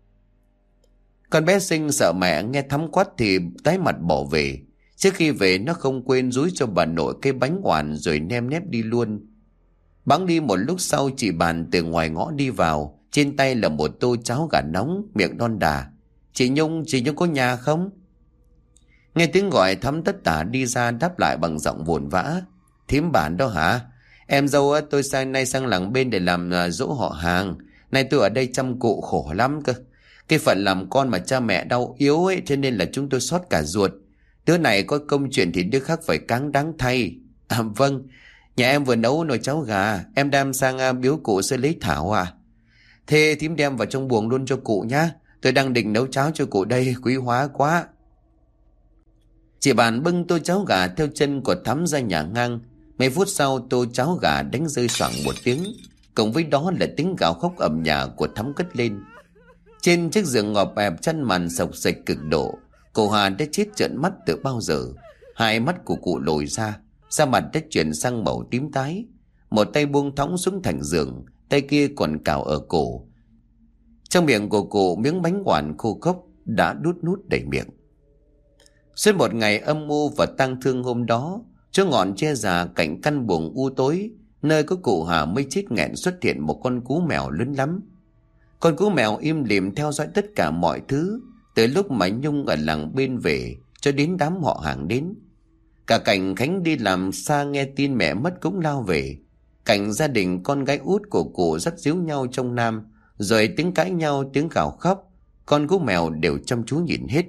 Con bé Sinh sợ mẹ nghe Thắm quát thì tái mặt bỏ về. Trước khi về nó không quên dúi cho bà nội cái bánh oản rồi nem nép đi luôn. Bẵng đi một lúc sau, chị Bàn từ ngoài ngõ đi vào, trên tay là một tô cháo gà nóng, miệng đon đà. Chị Nhung có nhà không? Nghe tiếng gọi, Thắm tất tả đi ra đáp lại bằng giọng vồn vã. Thím Bản đó hả? Em dâu tôi nay sang làng bên để làm dỗ họ hàng. Nay tôi ở đây chăm cụ khổ lắm cơ. Cái phận làm con mà cha mẹ đau yếu ấy, cho nên là chúng tôi xót cả ruột. Đứa này có công chuyện thì đứa khác phải cáng đáng thay. À vâng, nhà em vừa nấu nồi cháo gà, em đem sang biếu cụ sẽ lấy thảo à? Thế thím đem vào trong buồng luôn cho cụ nhá. Tôi đang định nấu cháo cho cụ đây, quý hóa quá. Chị Bàn bưng tô cháo gà theo chân của Thắm ra nhà ngang. Mấy phút sau, tô cháo gà đánh rơi xoảng một tiếng, cộng với đó là tiếng gào khóc ầm nhà của Thắm cất lên. Trên chiếc giường ngọt ẹp chăn màn sộc sạch cực độ, cô Hà đã chết trợn mắt từ bao giờ. Hai mắt của cụ lồi ra, da mặt đã chuyển sang màu tím tái. Một tay buông thõng xuống thành giường, tay kia còn cào ở cổ. Trong miệng của cụ, miếng bánh oản khô khốc đã đút nút đầy miệng. Suốt một ngày âm u và tang thương hôm đó, chỗ ngọn tre già cạnh căn buồng u tối, nơi có cụ Hà mới chết nghẹn, xuất hiện một con cú mèo lớn lắm. Con cú mèo im lìm theo dõi tất cả mọi thứ, từ lúc mà Nhung ở làng bên về cho đến đám họ hàng đến. Cả Cảnh Khánh đi làm xa nghe tin mẹ mất cũng lao về. Cảnh gia đình con gái út của cụ dắt díu nhau trong Nam, rồi tiếng cãi nhau, tiếng gào khóc, con cú mèo đều chăm chú nhìn hết.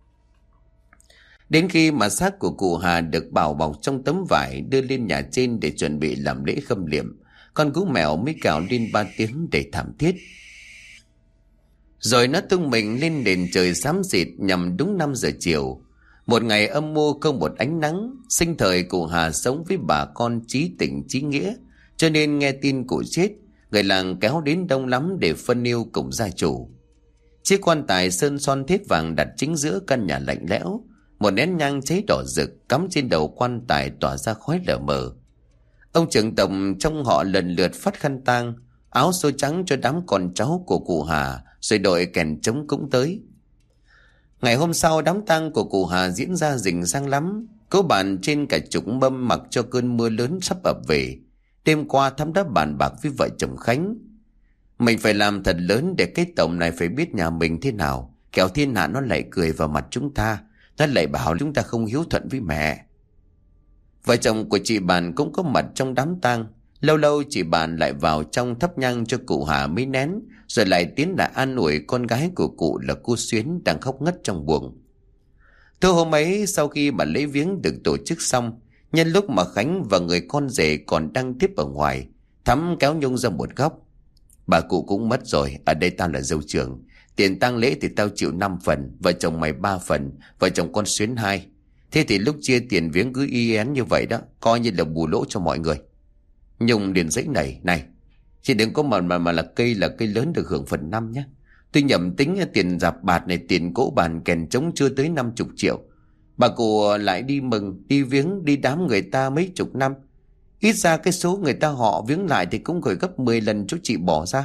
Đến khi mà xác của cụ Hà được bảo bọc trong tấm vải đưa lên nhà trên để chuẩn bị làm lễ khâm liệm, con cú mèo mới cào lên 3 tiếng để thảm thiết. Rồi nó tung mình lên nền trời xám xịt nhằm đúng 5 giờ chiều. Một ngày âm mưu không một ánh nắng. Sinh thời cụ Hà sống với bà con chí tình chí nghĩa, cho nên nghe tin cụ chết, người làng kéo đến đông lắm để phân yêu cùng gia chủ. Chiếc quan tài sơn son thép vàng đặt chính giữa căn nhà lạnh lẽo. Một nén nhang cháy đỏ rực cắm trên đầu quan tài tỏa ra khói lờ mờ. Ông trưởng tộc trong họ lần lượt phát khăn tang, áo xô trắng cho đám con cháu của cụ Hà, rồi đội kèn trống cũng tới. Ngày hôm sau, đám tang của cụ Hà diễn ra rình rang lắm. Cố bàn trên cả chục mâm mặc cho cơn mưa lớn sắp ập về. Đêm qua Thắm đã bàn bạc với vợ chồng Khánh. Mình phải làm thật lớn để cái tổng này phải biết nhà mình thế nào, kẻo thiên hạ nó lại cười vào mặt chúng ta. Nó lại bảo chúng ta không hiếu thuận với mẹ. Vợ chồng của chị Bàn cũng có mặt trong đám tang. Lâu lâu chị Bàn lại vào trong thắp nhang cho cụ Hà mấy nén, rồi lại tiến lại an ủi con gái của cụ là cô Xuyến đang khóc ngất trong buồng. Tối hôm ấy, sau khi mà lễ viếng được tổ chức xong, nhân lúc mà Khánh và người con rể còn đang tiếp ở ngoài, Thắm kéo Nhung ra một góc. Bà cụ cũng mất rồi, ở đây tao là dâu trưởng. Tiền tang lễ thì tao chịu 5 phần, vợ chồng mày 3 phần, vợ chồng con Xuyến 2. Thế thì lúc chia tiền viếng cứ y én như vậy đó, coi như là bù lỗ cho mọi người. Nhung liền dãy này, chị đừng có mà là cây lớn được hưởng phần 5 nhé. Tôi nhầm tính tiền dạp bạt này, tiền cỗ bàn kèn trống chưa tới 50 triệu. Bà cụ lại đi mừng, đi viếng, đi đám người ta mấy chục năm. Ít ra cái số người ta họ viếng lại thì cũng gửi gấp 10 lần chỗ chị bỏ ra.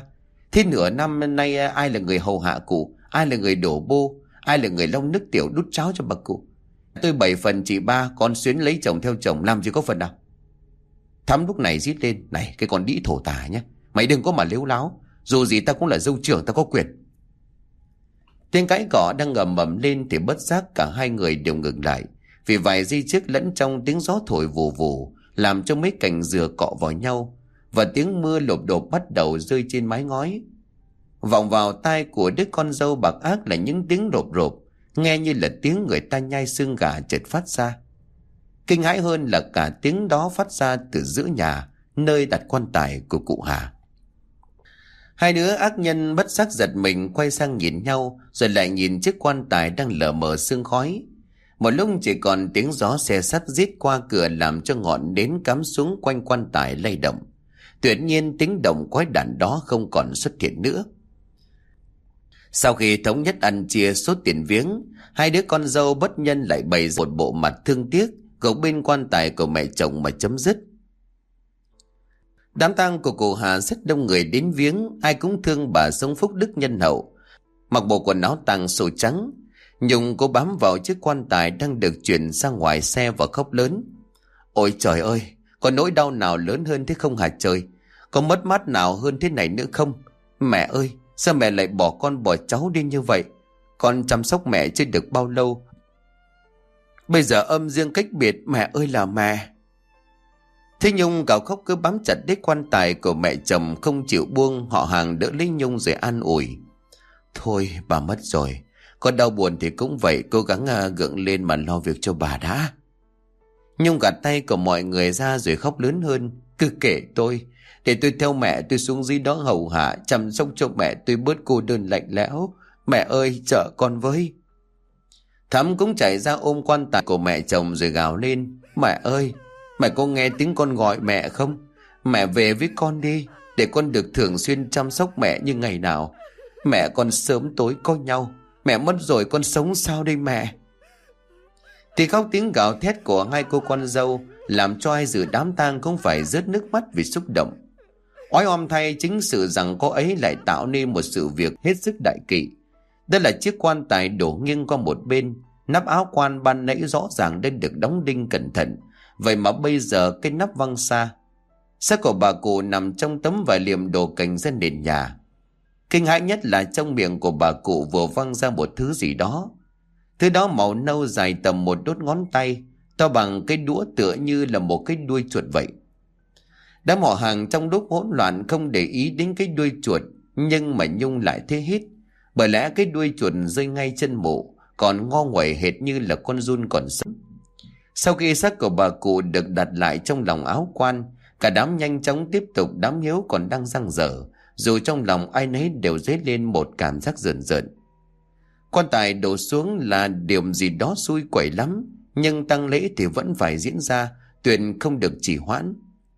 Thế nửa năm nay ai là người hầu hạ cụ, ai là người đổ bô, ai là người long nước tiểu đút cháo cho bà cụ? Tôi 7 phần chị 3, con Xuyến lấy chồng theo chồng làm gì có phần nào. Thắm lúc này rít lên: Này cái con đĩ thổ tả nhé, mày đừng có mà lếu láo, dù gì ta cũng là dâu trưởng, ta có quyền. Tiếng cãi cọ đang ngầm mầm lên thì bất giác cả hai người đều ngừng lại, vì vài giây trước lẫn trong tiếng gió thổi vù vù làm cho mấy cành dừa cọ vào nhau, và tiếng mưa lộp đột bắt đầu rơi trên mái ngói. Vọng vào tai của đứa con dâu bạc ác là những tiếng rộp rộp, nghe như là tiếng người ta nhai xương gà chợt phát ra. Kinh hãi hơn là cả tiếng đó phát ra từ giữa nhà, nơi đặt quan tài của cụ Hà. Hai đứa ác nhân bất giác giật mình, quay sang nhìn nhau, rồi lại nhìn chiếc quan tài đang lờ mờ sương khói. Một lúc chỉ còn tiếng gió xe sắt rít qua cửa làm cho ngọn nến cắm xuống quanh quan tài lay động. Tuyệt nhiên tiếng động quái đản đó không còn xuất hiện nữa. Sau khi thống nhất ăn chia số tiền viếng, hai đứa con dâu bất nhân lại bày ra một bộ mặt thương tiếc gục bên quan tài của mẹ chồng mà chấm dứt. Đám tang của cụ Hà rất đông người đến viếng, ai cũng thương bà sống phúc đức nhân hậu. Mặc bộ quần áo tang sổ trắng, Nhung cố bám vào chiếc quan tài đang được chuyển ra ngoài xe và khóc lớn: Ôi trời ơi, có nỗi đau nào lớn hơn thế không hả trời? Có mất mát nào hơn thế này nữa không? Mẹ ơi, sao mẹ lại bỏ con bỏ cháu đi như vậy? Con chăm sóc mẹ chưa được bao lâu, bây giờ âm dương cách biệt, mẹ ơi là mẹ. Thế Nhung gào khóc cứ bám chặt lấy quan tài của mẹ chồng không chịu buông. Họ hàng đỡ lấy Nhung rồi an ủi: Thôi bà mất rồi, con đau buồn thì cũng vậy, cố gắng gượng lên mà lo việc cho bà đã. Nhung gạt tay của mọi người ra rồi khóc lớn hơn: Cứ kể tôi, để tôi theo mẹ tôi xuống dưới đó hầu hạ chăm sóc cho mẹ tôi bớt cô đơn lạnh lẽo. Mẹ ơi chở con với. Thắm cũng chạy ra ôm quan tài của mẹ chồng rồi gào lên: Mẹ ơi, mẹ có nghe tiếng con gọi mẹ không? Mẹ về với con đi, để con được thường xuyên chăm sóc mẹ như ngày nào. Mẹ con sớm tối có nhau, mẹ mất rồi con sống sao đây mẹ? Thì khóc tiếng gào thét của hai cô con dâu làm cho ai dự đám tang cũng phải rớt nước mắt vì xúc động. Oái oăm thay, chính sự rằng cô ấy lại tạo nên một sự việc hết sức đại kỵ. Đó là chiếc quan tài đổ nghiêng qua một bên, nắp áo quan ban nãy rõ ràng đã được đóng đinh cẩn thận, vậy mà bây giờ cái nắp văng xa. Xác của bà cụ nằm trong tấm vải liệm đổ cành ra nền nhà. Kinh hãi nhất là trong miệng của bà cụ vừa văng ra một thứ gì đó. Thứ đó màu nâu dài tầm một đốt ngón tay, to bằng cái đũa, tựa như là một cái đuôi chuột vậy. Đám họ hàng trong lúc hỗn loạn không để ý đến cái đuôi chuột, nhưng mà Nhung lại thế hít, bởi lẽ cái đuôi chuột rơi ngay chân mộ, còn ngo nguậy hệt như là con giun còn sống. Sau khi xác của bà cụ được đặt lại trong lòng áo quan, cả đám nhanh chóng tiếp tục đám hiếu còn đang dang dở, dù trong lòng ai nấy đều dấy lên một cảm giác rợn rợn. Quan tài đổ xuống là điều gì đó xui quẩy lắm, nhưng tang lễ thì vẫn phải diễn ra, tuyệt không được trì hoãn.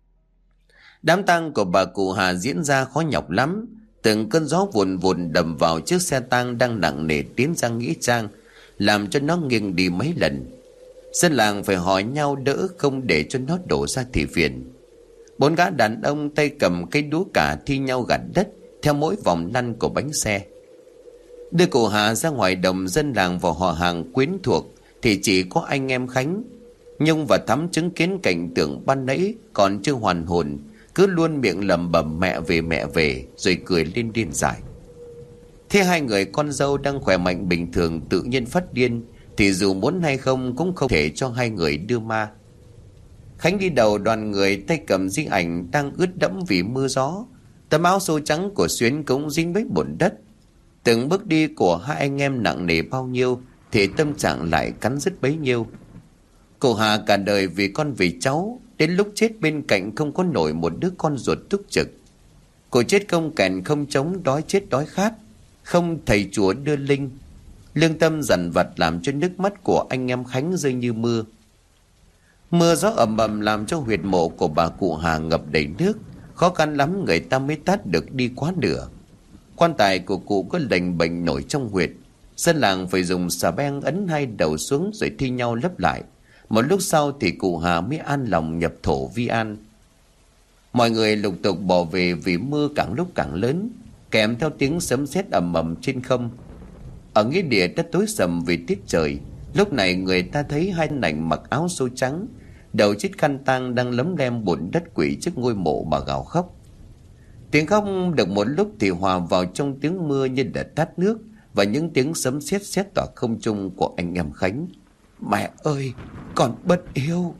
Đám tang của bà cụ Hà diễn ra khó nhọc lắm. Từng cơn gió vùn vùn đầm vào chiếc xe tang đang nặng nề tiến ra nghĩa trang, làm cho nó nghiêng đi mấy lần. Dân làng phải hỏi nhau đỡ không để cho nó đổ ra thì phiền. 4 gã đàn ông tay cầm cây đũa cả thi nhau gặt đất theo mỗi vòng lăn của bánh xe. Đưa cụ Hà ra ngoài đồng, dân làng và họ hàng quyến thuộc thì chỉ có anh em Khánh. Nhung và Thắm chứng kiến cảnh tượng ban nãy còn chưa hoàn hồn, cứ luôn miệng lẩm bẩm mẹ về rồi cười lên điên dại. Thế hai người con dâu đang khỏe mạnh bình thường tự nhiên phát điên thì dù muốn hay không cũng không thể cho hai người đưa ma. Khánh đi đầu đoàn người, tay cầm di ảnh đang ướt đẫm vì mưa gió. Tấm áo xô trắng của Xuyến cũng dính với bùn đất. Từng bước đi của hai anh em nặng nề bao nhiêu thì tâm trạng lại cắn rứt bấy nhiêu. Cô Hà cả đời vì con vì cháu, đến lúc chết bên cạnh không có nổi một đứa con ruột túc trực. Cô chết không kèn không trống, đói chết đói khát, không thầy chùa đưa linh. Lương tâm dằn vặt làm cho nước mắt của anh em Khánh rơi như mưa. Mưa gió ầm ầm làm cho huyệt mộ của bà cụ Hà ngập đầy nước, khó khăn lắm người ta mới tát được đi quá nửa. Quan tài của cụ có lềnh bềnh nổi trong huyệt, dân làng phải dùng xà beng ấn hai đầu xuống rồi thi nhau lấp lại. Một lúc sau thì cụ Hà mới an lòng nhập thổ vi an. Mọi người lục tục bỏ về vì mưa càng lúc càng lớn. kèm theo tiếng sấm sét ầm ầm trên không. Ở nghĩa địa đất tối sầm vì tiết trời. Lúc này người ta thấy hai thân ảnh mặc áo xô trắng, đầu chiếc khăn tang đang lấm lem bùn đất quỷ trước ngôi mộ mà gào khóc. Tiếng khóc được một lúc thì hòa vào trong tiếng mưa như đã tát nước và những tiếng sấm sét sét tỏa không trung của anh em Khánh. Mẹ ơi, con bất hiếu.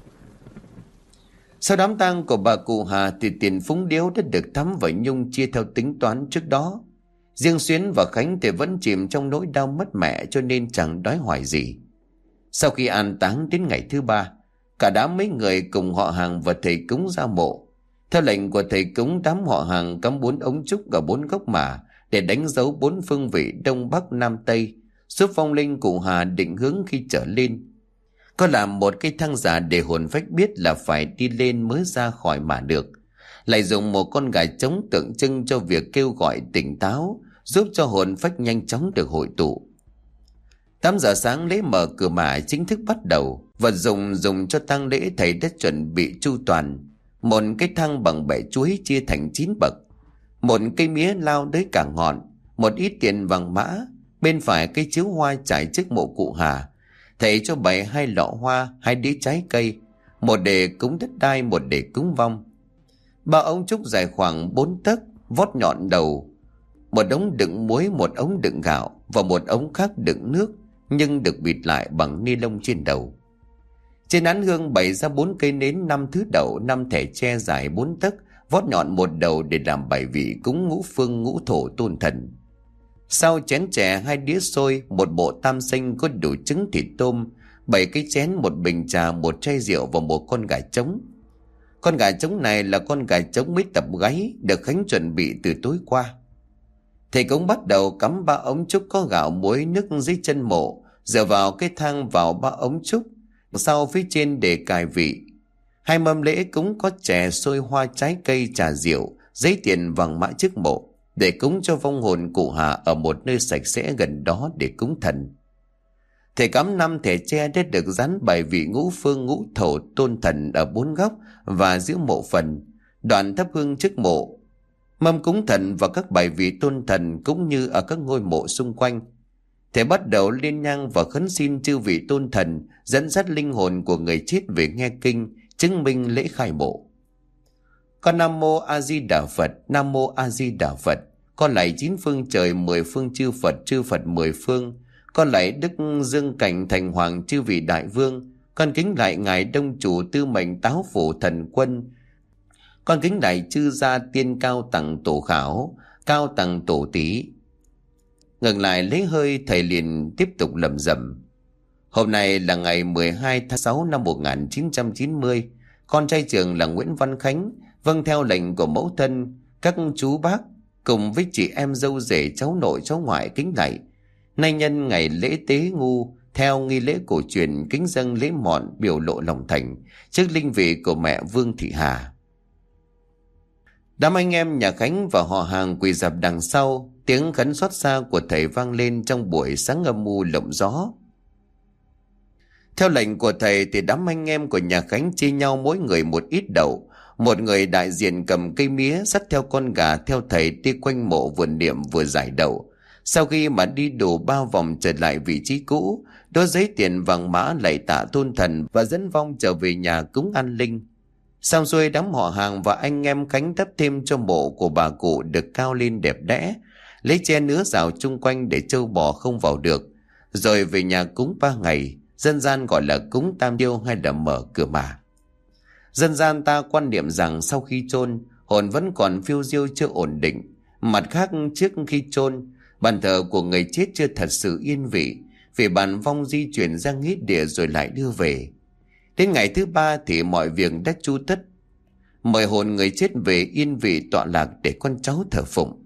Sau đám tang của bà cụ Hà thì tiền phúng điếu đã được Thắm và Nhung chia theo tính toán trước đó. Riêng Xuyến và Khánh thì vẫn chìm trong nỗi đau mất mẹ cho nên chẳng đói hoài gì. Sau khi an táng đến ngày thứ ba, cả đám mấy người cùng họ hàng và thầy cúng ra mộ. Theo lệnh của thầy cúng, đám họ hàng cắm 4 ống trúc ở 4 gốc mả để đánh dấu 4 phương vị Đông Bắc Nam Tây, giúp phong linh cụ Hà định hướng khi trở lên. Có làm một cây thang giả để hồn phách biết là phải đi lên mới ra khỏi mả được. Lại dùng một con gà trống tượng trưng cho việc kêu gọi tỉnh táo, giúp cho hồn phách nhanh chóng được hội tụ. 8 giờ sáng lễ mở cửa mả chính thức bắt đầu. Vật dùng cho tang lễ thầy đã chuẩn bị chu toàn. Một cái thang bằng bẻ chuối chia thành 9 bậc, một cây mía lao tới cả ngọn, một ít tiền vàng mã. Bên phải cây chiếu hoa trải trước mộ cụ Hà. Thầy cho bày 2 lọ hoa, 2 đĩa trái cây, một để cúng đất đai, một để cúng vong. 3 ống trúc dài khoảng 4 tấc, vót nhọn đầu, một ống đựng muối, một ống đựng gạo và một ống khác đựng nước, nhưng được bịt lại bằng ni lông trên đầu. Trên án hương bày ra 4 cây nến, 5 thứ đậu, 5 thẻ tre dài 4 tấc, vót nhọn một đầu để làm bài vị cúng ngũ phương ngũ thổ tôn thần. Sau chén chè, 2 đĩa xôi, một bộ tam sinh có đủ trứng thịt tôm, 7 cái chén, một bình trà, một chai rượu và một con gà trống. Con gà trống này là con gà trống mới tập gáy, được Khánh chuẩn bị từ tối qua. Thầy cũng bắt đầu cắm 3 ống trúc có gạo muối nước dưới chân mộ, dựa vào cái thang vào 3 ống trúc, sau phía trên để cài vị. 2 mâm lễ cúng có chè, xôi, hoa, trái cây, trà rượu, giấy tiền vàng mã trước mộ, để cúng cho vong hồn cụ Hà ở một nơi sạch sẽ gần đó để cúng thần. Thầy cắm 5 thẻ tre đã được dán bài vị ngũ phương ngũ thổ tôn thần ở 4 góc và giữa mộ phần. Đoạn thắp hương trước mộ, mâm cúng thần và các bài vị tôn thần cũng như ở các ngôi mộ xung quanh. Thầy bắt đầu liên nhang và khấn xin chư vị tôn thần dẫn dắt linh hồn của người chết về nghe kinh, chứng minh lễ khai mộ. Con Nam Mô A Di Đà Phật, Nam Mô A Di Đà Phật. Con lạy 9 phương trời, 10 phương chư Phật 10 phương. Con lạy Đức Dương Cảnh Thành Hoàng chư vị đại vương. Con kính lạy ngài Đông Chủ Tư Mệnh Táo Phủ Thần Quân. Con kính lạy chư gia tiên cao tầng tổ khảo, cao tầng tổ tí. Ngừng lại lấy hơi, thầy liền tiếp tục lẩm rẩm. Hôm nay là ngày 12 tháng 6 năm 1990. Con trai trưởng là Nguyễn Văn Khánh, vâng theo lệnh của mẫu thân, các chú bác cùng với chị em dâu rể, cháu nội cháu ngoại kính lạy. Nay nhân ngày lễ tế ngu, theo nghi lễ cổ truyền kính dâng lễ mọn biểu lộ lòng thành trước linh vị của mẹ Vương Thị Hà. Đám anh em nhà Khánh và họ hàng quỳ rạp đằng sau, tiếng khấn xót xa của thầy vang lên trong buổi sáng âm u lộng gió. Theo lệnh của thầy thì đám anh em của nhà Khánh chia nhau mỗi người một ít đậu. Một người đại diện cầm cây mía dắt theo con gà theo thầy đi quanh mộ vừa niệm vừa giải đậu. Sau khi mà đi đủ 3 vòng trở lại vị trí cũ, đốt giấy tiền vàng mã lạy tạ tôn thần và dẫn vong trở về nhà cúng an linh. Xong xuôi, đám họ hàng và anh em Khánh đắp thêm cho mộ của bà cụ được cao lên đẹp đẽ, lấy che nứa rào chung quanh để trâu bò không vào được, rồi về nhà cúng 3 ngày, dân gian gọi là cúng tam điêu hay là mở cửa mả. Dân gian ta quan niệm rằng sau khi chôn, hồn vẫn còn phiêu diêu chưa ổn định. Mặt khác, trước khi chôn, bàn thờ của người chết chưa thật sự yên vị, vì bàn vong di chuyển ra nghĩa địa rồi lại đưa về. Đến ngày thứ 3 thì mọi việc đã chu tất, mời hồn người chết về yên vị tọa lạc để con cháu thờ phụng.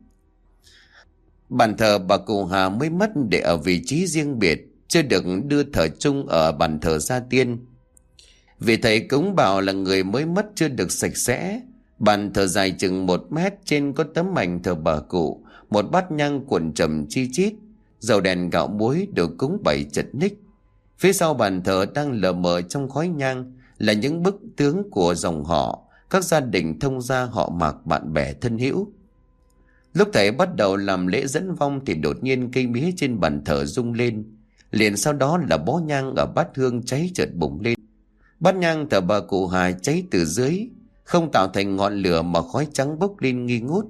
Bàn thờ bà cụ Hà mới mất để ở vị trí riêng biệt, chưa được đưa thờ chung ở bàn thờ gia tiên. Vì thầy cúng bảo là người mới mất chưa được sạch sẽ. Bàn thờ dài chừng 1 mét, trên có tấm ảnh thờ bà cụ, một bát nhang cuộn trầm chi chít, dầu đèn gạo muối được cúng bày chật ních. Phía sau bàn thờ đang lờ mờ trong khói nhang là những bức tướng của dòng họ, các gia đình thông gia họ Mạc, bạn bè thân hữu. Lúc thầy bắt đầu làm lễ dẫn vong thì đột nhiên cây mía trên bàn thờ rung lên. Liền sau đó là bó nhang ở bát hương cháy chợt bùng lên. Bát nhang thờ bà cụ Hà cháy từ dưới, không tạo thành ngọn lửa mà khói trắng bốc lên nghi ngút.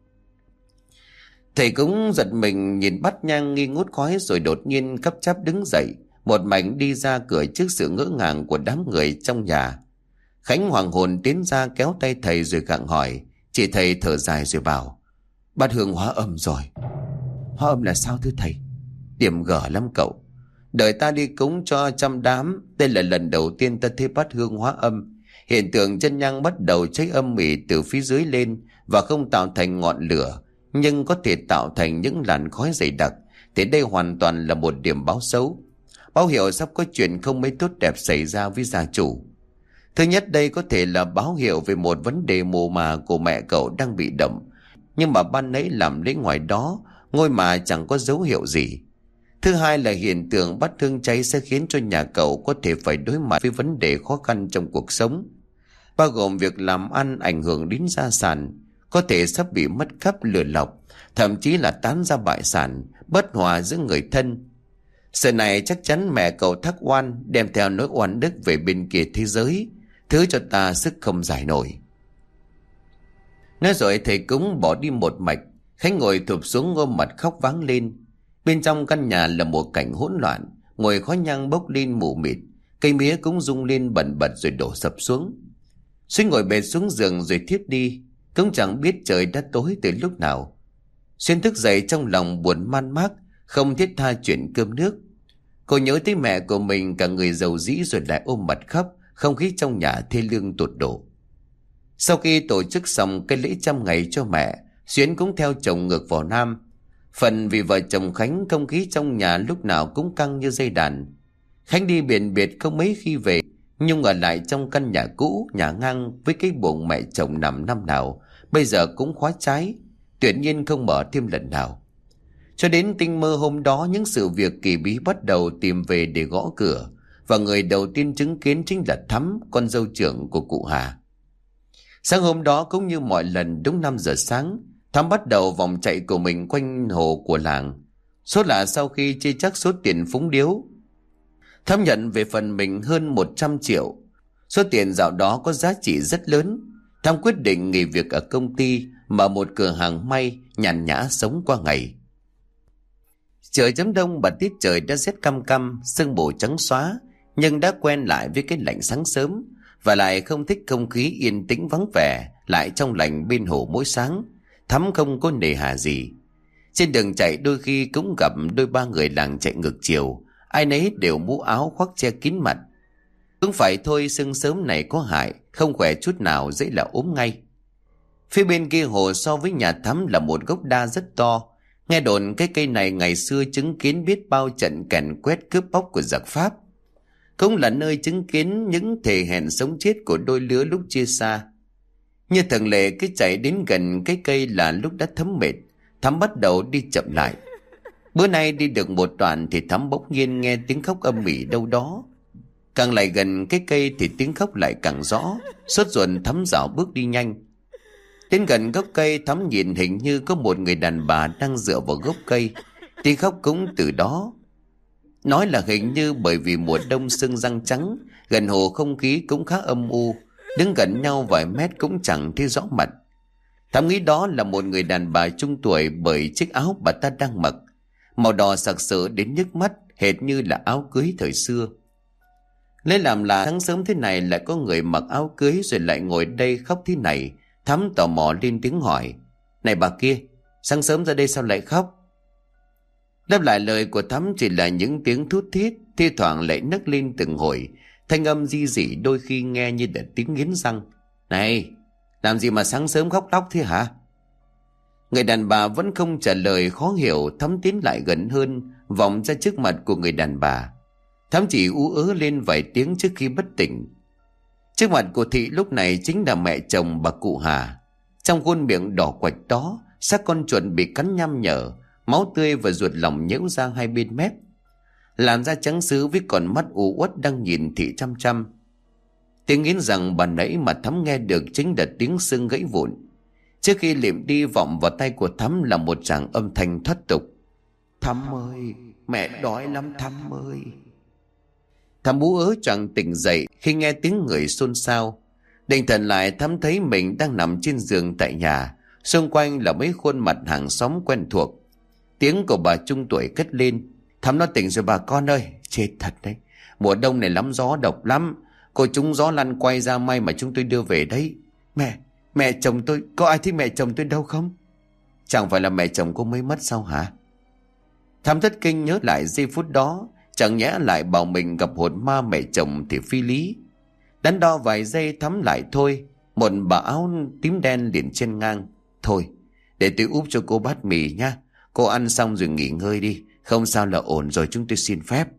Thầy cũng giật mình nhìn bát nhang nghi ngút khói rồi đột nhiên gấp cháp đứng dậy, một mạch đi ra cửa trước sự ngỡ ngàng của đám người trong nhà. Khánh hoàng hồn tiến ra kéo tay thầy rồi gặng hỏi. Chỉ thầy thở dài rồi bảo: bát hương hóa âm rồi. Hóa âm là sao thưa thầy? Điểm gở lắm cậu. Đợi ta đi cúng cho trăm đám, đây là lần đầu tiên ta thấy bát hương hóa âm. Hiện tượng chân nhang bắt đầu cháy âm mỉ từ phía dưới lên và không tạo thành ngọn lửa, nhưng có thể tạo thành những làn khói dày đặc, thì đây hoàn toàn là một điểm báo xấu, báo hiệu sắp có chuyện không mấy tốt đẹp xảy ra với gia chủ. Thứ nhất, đây có thể là báo hiệu về một vấn đề mồ mả của mẹ cậu đang bị động, nhưng mà ban nãy làm lễ ngoài đó, ngôi mà chẳng có dấu hiệu gì. Thứ hai là hiện tượng bát hương cháy sẽ khiến cho nhà cậu có thể phải đối mặt với vấn đề khó khăn trong cuộc sống, bao gồm việc làm ăn ảnh hưởng đến gia sản, có thể sắp bị mất cắp lừa lọc, thậm chí là tán ra bại sản, bất hòa giữa người thân. Sự này chắc chắn mẹ cậu thắc oan, đem theo nỗi oan đức về bên kia thế giới, thứ cho ta sức không giải nổi. Nói rồi thầy cúng bỏ đi một mạch. Khánh ngồi thụp xuống ôm mặt khóc váng lên. Bên trong căn nhà là một cảnh hỗn loạn, ngồi khói nhang bốc lên mù mịt, cây mía cũng rung lên bần bật rồi đổ sập xuống. Xuyên ngồi bệt xuống giường rồi thiếp đi, cũng chẳng biết trời đã tối từ lúc nào. Xuyên thức dậy trong lòng buồn man mác, không thiết tha chuyện cơm nước. Cô nhớ tới mẹ của mình, cả người dầu dĩ rồi lại ôm mặt khóc, không khí trong nhà thê lương tột độ. Sau khi tổ chức xong cái lễ 100 ngày cho mẹ, Xuyến cũng theo chồng ngược vào Nam. Phần vì vợ chồng Khánh, không khí trong nhà lúc nào cũng căng như dây đàn. Khánh đi biển biệt không mấy khi về, Nhung ở lại trong căn nhà cũ, nhà ngang với cái buồng mẹ chồng nằm năm nào, bây giờ cũng khóa trái, tuyệt nhiên không mở thêm lần nào. Cho đến tinh mơ hôm đó, những sự việc kỳ bí bắt đầu tìm về để gõ cửa, và người đầu tiên chứng kiến chính là Thắm, con dâu trưởng của cụ Hà. Sáng hôm đó cũng như mọi lần, đúng 5 giờ sáng, Thắm bắt đầu vòng chạy của mình quanh hồ của làng. Số lạ sau khi chia chắc số tiền phúng điếu, Thắm nhận về phần mình hơn 100 triệu. Số tiền dạo đó có giá trị rất lớn. Thắm quyết định nghỉ việc ở công ty, mở một cửa hàng may, nhàn nhã sống qua ngày. Trời chấm đông và tiết trời đã rét căm căm, sương mù trắng xóa, nhưng đã quen lại với cái lạnh sáng sớm, và lại không thích không khí yên tĩnh vắng vẻ, lại trong lành bên hồ mỗi sáng. Thắm không có nề hà gì. Trên đường chạy đôi khi cũng gặp đôi ba người làng chạy ngược chiều, ai nấy đều mũ áo khoác che kín mặt. Cũng phải thôi, sương sớm này có hại, không khỏe chút nào, dễ là ốm ngay. Phía bên kia hồ so với nhà Thắm là một gốc đa rất to. Nghe đồn cái cây này ngày xưa chứng kiến biết bao trận càn quét cướp bóc của giặc Pháp, cũng là nơi chứng kiến những thề hẹn sống chết của đôi lứa lúc chia xa. Như thường lệ, cứ chạy đến gần cái cây là lúc đã thấm mệt, Thắm bắt đầu đi chậm lại. Bữa nay đi được một đoạn thì Thắm bỗng nhiên nghe tiếng khóc âm ỉ đâu đó. Càng lại gần cái cây thì tiếng khóc lại càng rõ. Sốt ruột Thắm rảo bước đi nhanh. Đến gần gốc cây, Thắm nhìn hình như có một người đàn bà đang dựa vào gốc cây. Tiếng khóc cũng từ đó. Nói là hình như bởi vì mùa đông sương răng trắng, gần hồ không khí cũng khá âm u, đứng gần nhau vài mét cũng chẳng thấy rõ mặt. Thắm nghĩ đó là một người đàn bà trung tuổi, bởi chiếc áo bà ta đang mặc màu đỏ sặc sỡ đến nhức mắt, hệt như là áo cưới thời xưa. Lấy làm là sáng sớm thế này lại có người mặc áo cưới rồi lại ngồi đây khóc thế này. Thắm tò mò lên tiếng hỏi: "Này bà kia, sáng sớm ra đây sao lại khóc?" Đáp lại lời của Thắm chỉ là những tiếng thút thít, thi thoảng lại nấc lên từng hồi, thanh âm di dị đôi khi nghe như là tiếng nghiến răng. "Này, làm gì mà sáng sớm khóc lóc thế hả?" Người đàn bà vẫn không trả lời. Khó hiểu, Thắm tiến lại gần hơn, vòng ra trước mặt của người đàn bà. Thắm chỉ ú ớ lên vài tiếng trước khi bất tỉnh. Trước mặt của Thị lúc này chính là mẹ chồng bà cụ Hà. Trong khuôn miệng đỏ quạch đó, xác con chuột bị cắn nham nhở, máu tươi và ruột lòng nhễu ra hai bên mép. Làn da trắng sứ với con mắt u uất đang nhìn Thị chăm chăm. Tiếng nghiến rằng bà nãy mà Thắm nghe được chính là tiếng xương gãy vụn. Trước khi liệm đi, vọng vào tay của Thắm là một tràng âm thanh thoát tục: "Thắm ơi, mẹ đói lắm Thắm ơi." Thắm ú ớ choàng tỉnh dậy khi nghe tiếng người xôn xao. Định thần lại, Thắm thấy mình đang nằm trên giường tại nhà. Xung quanh là mấy khuôn mặt hàng xóm quen thuộc. Tiếng của bà trung tuổi cất lên: "Thắm nó tỉnh rồi bà con ơi." "Chết thật đấy, mùa đông này lắm gió độc lắm. Cô trúng gió lăn quay ra, may mà chúng tôi đưa về đấy." Mẹ chồng tôi, có ai thấy mẹ chồng tôi đâu không?" "Chẳng phải là mẹ chồng cô mới mất sao hả?" Thắm thất kinh nhớ lại giây phút đó. Chẳng nhẽ lại bảo mình gặp hồn ma mẹ chồng thì phi lý. Đắn đo vài giây, Thắm lại thôi. Một bà áo tím đen liền chen ngang: "Thôi, để tôi úp cho cô bát mì nha. Cô ăn xong rồi nghỉ ngơi đi. Không sao là ổn rồi, chúng tôi xin phép."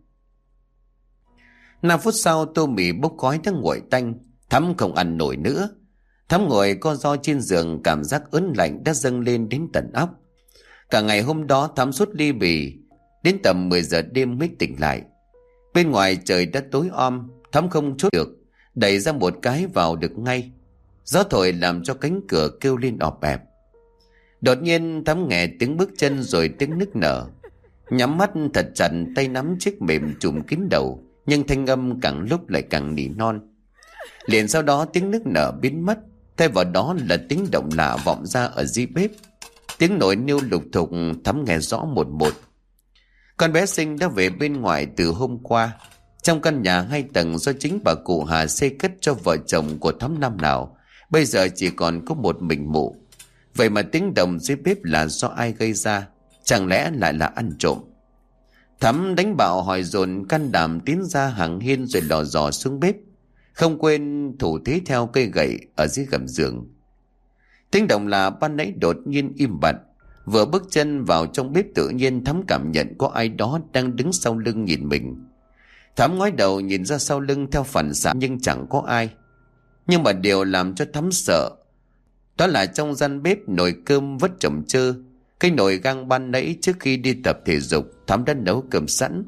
5 phút sau, tô mì bốc khói đang nguội tanh. Thắm không ăn nổi nữa. Thắm ngồi co ro trên giường, cảm giác ớn lạnh đã dâng lên đến tận óc. Cả ngày hôm đó Thắm sốt ly bì. Đến tầm 10 giờ đêm mới tỉnh lại. Bên ngoài trời đã tối om. Thắm không chốt được, đẩy ra một cái vào được ngay. Gió thổi làm cho cánh cửa kêu lên ọp ẹp. Đột nhiên Thắm nghe tiếng bước chân rồi tiếng nức nở. Nhắm mắt thật chặt, tay nắm chiếc mềm trùm kín đầu, nhưng thanh âm càng lúc lại càng nỉ non. Liền sau đó tiếng nức nở biến mất, thay vào đó là tiếng động lạ vọng ra ở dưới bếp. Tiếng nồi niêu lục thục Thắm nghe rõ một một. Con bé Sinh đã về bên ngoài từ hôm qua. Trong căn nhà 2 tầng do chính bà cụ Hà xây cất cho vợ chồng của Thắm năm nào, bây giờ chỉ còn có một mình mụ. Vậy mà tiếng động dưới bếp là do ai gây ra? Chẳng lẽ lại là ăn trộm? Thắm đánh bạo hỏi dồn, can đảm tiến ra hàng hiên rồi lò dò xuống bếp, không quên thủ thế theo cây gậy ở dưới gầm giường. Tiếng động là ban nãy đột nhiên im bặt. Vừa bước chân vào trong bếp, tự nhiên Thắm cảm nhận có ai đó đang đứng sau lưng nhìn mình. Thắm ngoái đầu nhìn ra sau lưng theo phản xạ, nhưng chẳng có ai. Nhưng mà điều làm cho Thắm sợ đó là trong gian bếp nồi cơm vất chồng chơ. Cái nồi gang ban nãy trước khi đi tập thể dục Thắm đã nấu cơm sẵn.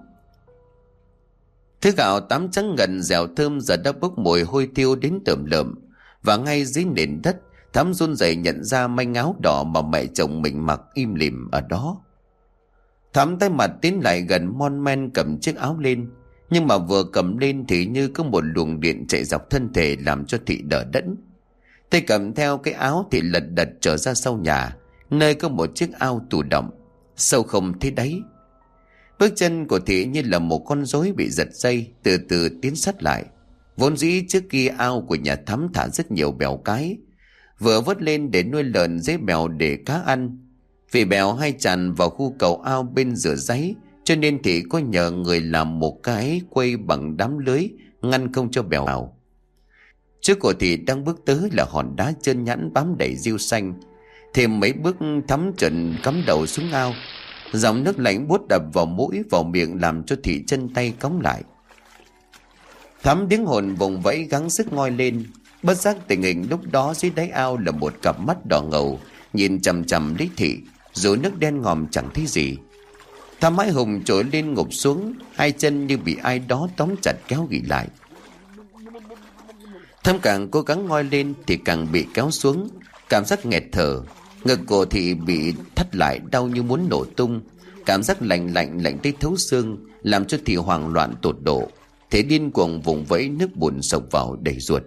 Thứ gạo tám trắng ngần dẻo thơm giờ đã bốc mùi hôi tiêu đến tởm lợm. Và ngay dưới nền đất, Thắm run rẩy nhận ra manh áo đỏ mà mẹ chồng mình mặc im lìm ở đó. Thắm tay mặt tiến lại gần, mon men cầm chiếc áo lên. Nhưng mà vừa cầm lên thì như có một luồng điện chạy dọc thân thể, làm cho Thị đỡ đẫn. Tay cầm theo cái áo thì lật đật trở ra sau nhà, nơi có một chiếc ao tù động, sâu không thấy đáy. Bước chân của Thị như là một con rối bị giật dây, từ từ tiến sát lại. Vốn dĩ trước kia ao của nhà Thắm thả rất nhiều bèo cái, vừa vớt lên để nuôi lợn dế bèo để cá ăn. Vì bèo hay tràn vào khu cầu ao bên rửa ráy, cho nên Thị có nhờ người làm một cái quây bằng đám lưới ngăn không cho bèo vào. Trước của Thị đang bước tới là hòn đá trơn nhẵn bám đầy rêu xanh. Thêm mấy bước Thắm trần cắm đầu xuống ao. Dòng nước lạnh buốt đập vào mũi vào miệng làm cho Thị chân tay cống lại. Thắm tiếng hồn vùng vẫy gắng sức ngoi lên. Bất giác tình hình lúc đó dưới đáy ao là một cặp mắt đỏ ngầu nhìn chằm chằm lấy Thị, dù nước đen ngòm chẳng thấy gì. Thắm hãi hùng trỗi lên ngụp xuống, 2 chân như bị ai đó tóm chặt kéo ghì lại. Thắm càng cố gắng ngoi lên thì càng bị kéo xuống, cảm giác nghẹt thở. Ngực của Thị bị thắt lại, đau như muốn nổ tung. Cảm giác lạnh lạnh tới thấu xương làm cho Thị hoảng loạn tột độ. Thế điên cuồng vùng vẫy, nước bùn sộc vào đầy ruột.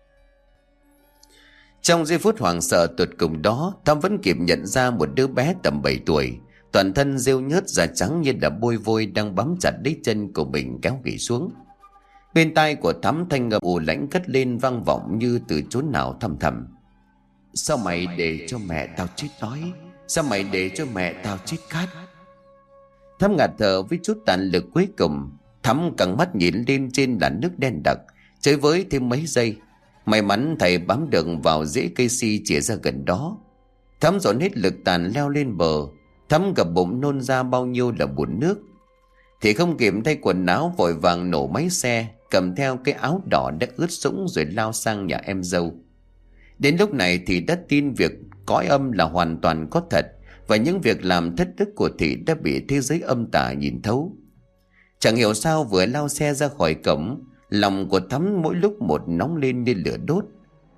Trong giây phút hoảng sợ tột cùng đó, Thắm vẫn kịp nhận ra một đứa bé tầm 7 tuổi, toàn thân rêu nhớt, da trắng như là bôi vôi, đang bám chặt lấy chân của mình kéo ghì xuống. Bên tai của Thắm thanh âm u lãnh cất lên vang vọng như từ chốn nào thăm thầm: "Sao mày để cho mẹ tao chết đói? Sao mày để cho mẹ tao chết khát?" Thắm ngạt thở với chút tàn lực cuối cùng. Thắm căng mắt nhìn lên trên làn nước đen đặc, chơi với thêm mấy giây. May mắn thầy bám được vào rễ cây si chìa ra gần đó. Thắm dồn hết lực tàn leo lên bờ. Thắm gập bụng nôn ra bao nhiêu là bùn nước. Thì không kịp thay quần áo, vội vàng nổ máy xe, cầm theo cái áo đỏ đã ướt sũng rồi lao sang nhà em dâu. Đến lúc này thì đã tin việc cõi âm là hoàn toàn có thật, và những việc làm thất đức của Thị đã bị thế giới âm tà nhìn thấu. Chẳng hiểu sao vừa lao xe ra khỏi cổng, lòng của Thắm mỗi lúc một nóng lên như lửa đốt.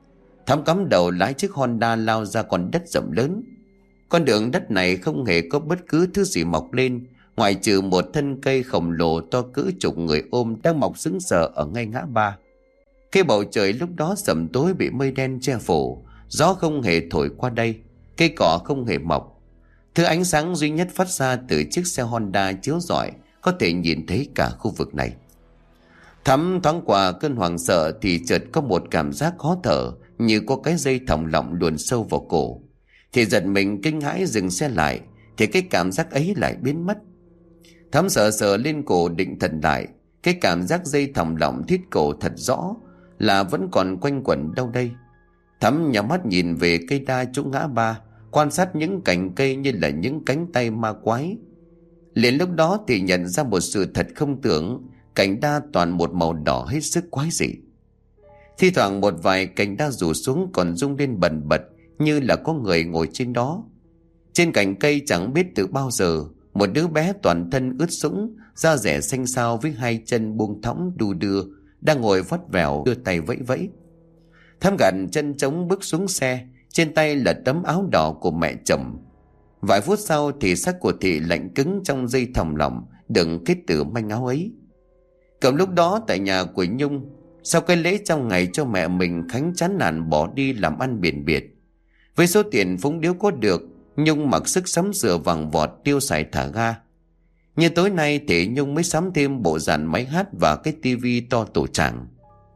Thắm cắm đầu lái chiếc Honda lao ra con đất rộng lớn. Con đường đất này không hề có bất cứ thứ gì mọc lên, ngoại trừ một thân cây khổng lồ to cỡ chục người ôm đang mọc sững sờ ở ngay ngã ba. Cái bầu trời lúc đó sầm tối bị mây đen che phủ, gió không hề thổi qua đây, cây cỏ không hề mọc. Thứ ánh sáng duy nhất phát ra từ chiếc xe Honda chiếu rọi có thể nhìn thấy cả khu vực này. Thắm thoáng qua cơn hoảng sợ thì chợt có một cảm giác khó thở, như có cái dây thòng lọng luồn sâu vào cổ. Thì giật mình kinh hãi dừng xe lại, thì cái cảm giác ấy lại biến mất. Thắm sờ sờ lên cổ định thần lại, cái cảm giác dây thòng lọng thít cổ thật rõ là vẫn còn quanh quẩn đâu đây. Thắm nhắm mắt nhìn về cây đa chỗ ngã ba, quan sát những cành cây như là những cánh tay ma quái. Liền lúc đó thì nhận ra một sự thật không tưởng, cành đa toàn một màu đỏ hết sức quái dị. Thi thoảng một vài cành đa rủ xuống còn rung lên bần bật như là có người ngồi trên đó. Trên cành cây chẳng biết từ bao giờ, một đứa bé toàn thân ướt sũng, da rẻ xanh xao với hai chân buông thõng đu đưa, đang ngồi vắt vẻo đưa tay vẫy vẫy. Thắm gạt chân trống bước xuống xe, trên tay là tấm áo đỏ của mẹ chồng. Vài phút sau thì xác của Thị lạnh cứng trong dây thòng lọng đựng kết từ manh áo ấy. Cầm lúc đó tại nhà của Nhung, sau cái lễ trong ngày cho mẹ mình, Khánh chán nản bỏ đi làm ăn biển biệt. Với số tiền phúng điếu có được, Nhung mặc sức sắm sửa vàng vọt tiêu xài thả ga. Như tối nay thì Nhung mới sắm thêm bộ dàn máy hát và cái tivi to tổ tràng.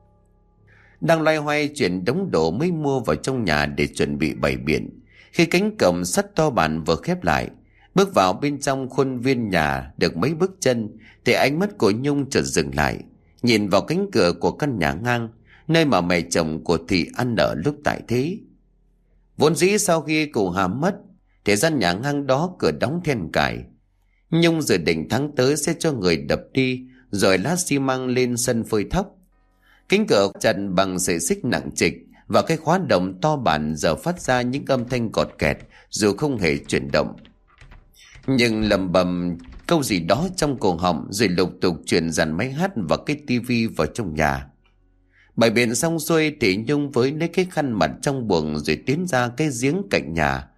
Đang loay hoay chuyển đống đồ mới mua vào trong nhà để chuẩn bị bày biện, khi cánh cổng sắt to bản vừa khép lại, bước vào bên trong khuôn viên nhà được mấy bước chân thì ánh mắt của Nhung chợt dừng lại, nhìn vào cánh cửa của căn nhà ngang, nơi mà mẹ chồng của Thị ăn ở lúc tại thế. Vốn dĩ sau khi cụ Hà mất thì gian nhà ngang đó cửa đóng then cài. Nhung dự định tháng tới sẽ cho người đập đi rồi lát xi măng lên sân phơi thóc. Cánh cửa chặt bằng sợi xích nặng trịch và cái khóa đồng to bản giờ phát ra những âm thanh cọt kẹt dù không hề chuyển động. Nhưng lầm bầm câu gì đó trong cổ họng rồi lục tục chuyển dàn máy hát và cái tivi vào trong nhà. Bày biện xong xuôi thì Nhung với lấy cái khăn mặt trong buồng rồi tiến ra cái giếng cạnh nhà,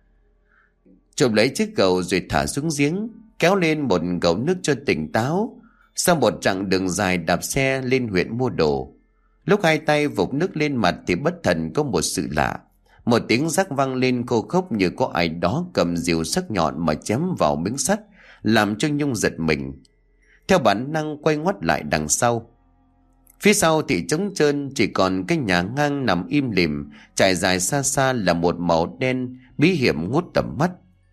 chụp lấy chiếc gầu rồi thả xuống giếng, kéo lên một gầu nước cho tỉnh táo. Sau một chặng đường dài đạp xe lên huyện mua đồ, lúc hai tay vụt nước lên mặt thì bất thần có một sự lạ. Một tiếng rắc vang lên khô khốc như có ai đó cầm rìu sắc nhọn mà chém vào miếng sắt, làm cho Nhung giật mình. Theo bản năng quay ngoắt lại đằng sau. Phía sau thì trống trơn, chỉ còn cái nhà ngang nằm im lìm, trải dài xa xa là một màu đen bí hiểm ngút tầm mắt.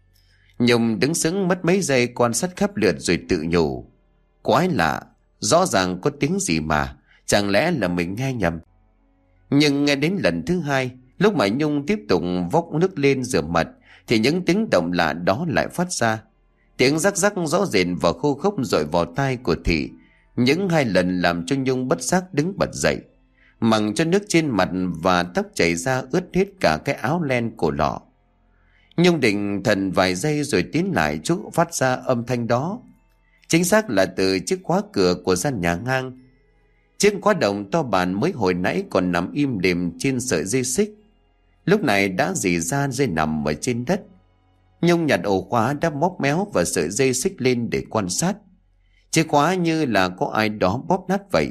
Nhung đứng sững mất mấy giây quan sát khắp lượt rồi tự nhủ: quái lạ, rõ ràng có tiếng gì mà, chẳng lẽ là mình nghe nhầm. Nhưng nghe đến lần thứ hai, lúc mà Nhung tiếp tục vốc nước lên rửa mặt thì những tiếng động lạ đó lại phát ra. Tiếng rắc rắc rõ rệt và khô khốc dội vào tai của Thị, những hai lần làm cho Nhung bất giác đứng bật dậy, mặc cho nước trên mặt và tóc chảy ra ướt hết cả cái áo len cổ lọ. Nhung định thần vài giây rồi tiến lại chỗ phát ra âm thanh đó. Chính xác là từ chiếc khóa cửa của gian nhà ngang. Chiếc khóa đồng to bản mới hồi nãy còn nằm im lìm trên sợi dây xích, lúc này đã rỉ ra dây nằm ở trên đất. Nhung nhặt ổ khóa đã móc méo và sợi dây xích lên để quan sát. Chiếc khóa như là có ai đó bóp nát vậy.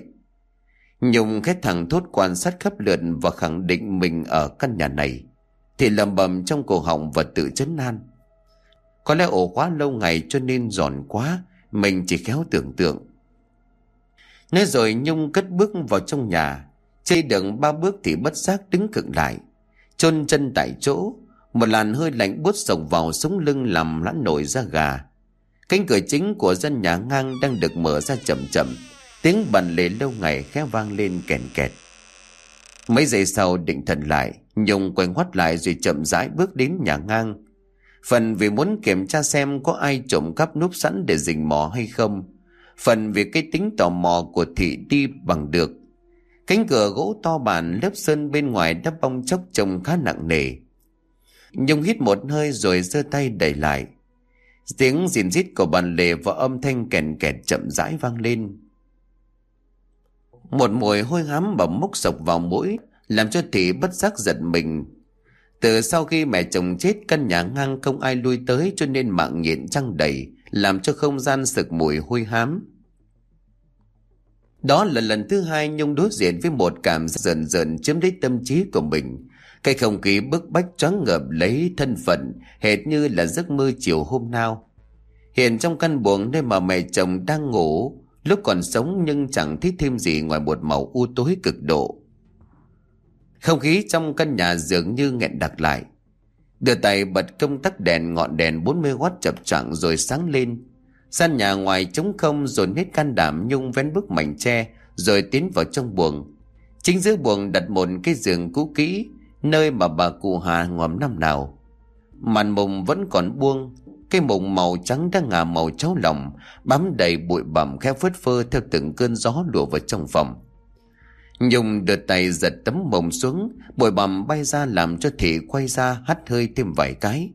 Nhung khét thẳng thốt quan sát khắp lượt và khẳng định mình ở căn nhà này, thì lầm bầm trong cổ họng và tự trấn an: có lẽ ổ khóa lâu ngày cho nên giòn quá, mình chỉ khéo tưởng tượng. Nói rồi Nhung cất bước vào trong nhà. Chưa được 3 bước thì bất giác đứng khựng lại, chôn chân tại chỗ. Một làn hơi lạnh buốt xộc vào sống lưng làm lã nổi da gà. Cánh cửa chính của gian nhà ngang đang được mở ra chậm chậm, tiếng bàn lề lâu ngày khẽ vang lên kèn kẹt. Mấy giây sau định thần lại, Nhung quay ngoắt lại rồi chậm rãi bước đến nhà ngang. Phần vì muốn kiểm tra xem có ai trộm cắp núp sẵn để rình mò hay không, phần vì cái tính tò mò của Thị đi bằng được. Cánh cửa gỗ to bản lớp sơn bên ngoài đã bong chóc trông khá nặng nề. Nhung hít một hơi rồi giơ tay đẩy lại. Tiếng rìn rít của bàn lề và âm thanh kèn kẹt chậm rãi vang lên. Một mùi hôi hám bầm mốc sộc vào mũi, làm cho Thị bất giác giật mình. Từ sau khi mẹ chồng chết, căn nhà ngang không ai lui tới, cho nên mạng nhện trăng đầy, làm cho không gian sực mùi hôi hám. Đó là lần thứ hai Nhung đối diện với một cảm giác dần dần chiếm lấy tâm trí của mình. Cái không khí bức bách choáng ngợp lấy thân phận, hệt như là giấc mơ chiều hôm nào. Hiện trong căn buồng nơi mà mẹ chồng đang ngủ lúc còn sống, nhưng chẳng thấy thêm gì ngoài một màu u tối cực độ. Không khí trong căn nhà dường như nghẹn đặc lại. Đưa tay bật công tắc đèn, ngọn đèn 40W chập choạng rồi sáng lên. Gian nhà ngoài trống không, dồn hết can đảm Nhung vén bức mảnh tre rồi tiến vào trong buồng. Chính giữa buồng đặt một cái giường cũ kỹ, nơi mà bà cụ Hà ngòm năm nào. Màn mùng vẫn còn buông, cái mùng màu trắng đang ngả màu cháo lòng, bám đầy bụi bặm khẽ phất phơ theo từng cơn gió lùa vào trong phòng. Nhung đưa tay giật tấm mùng xuống, bụi bặm bay ra làm cho Thị quay ra hắt hơi thêm vài cái.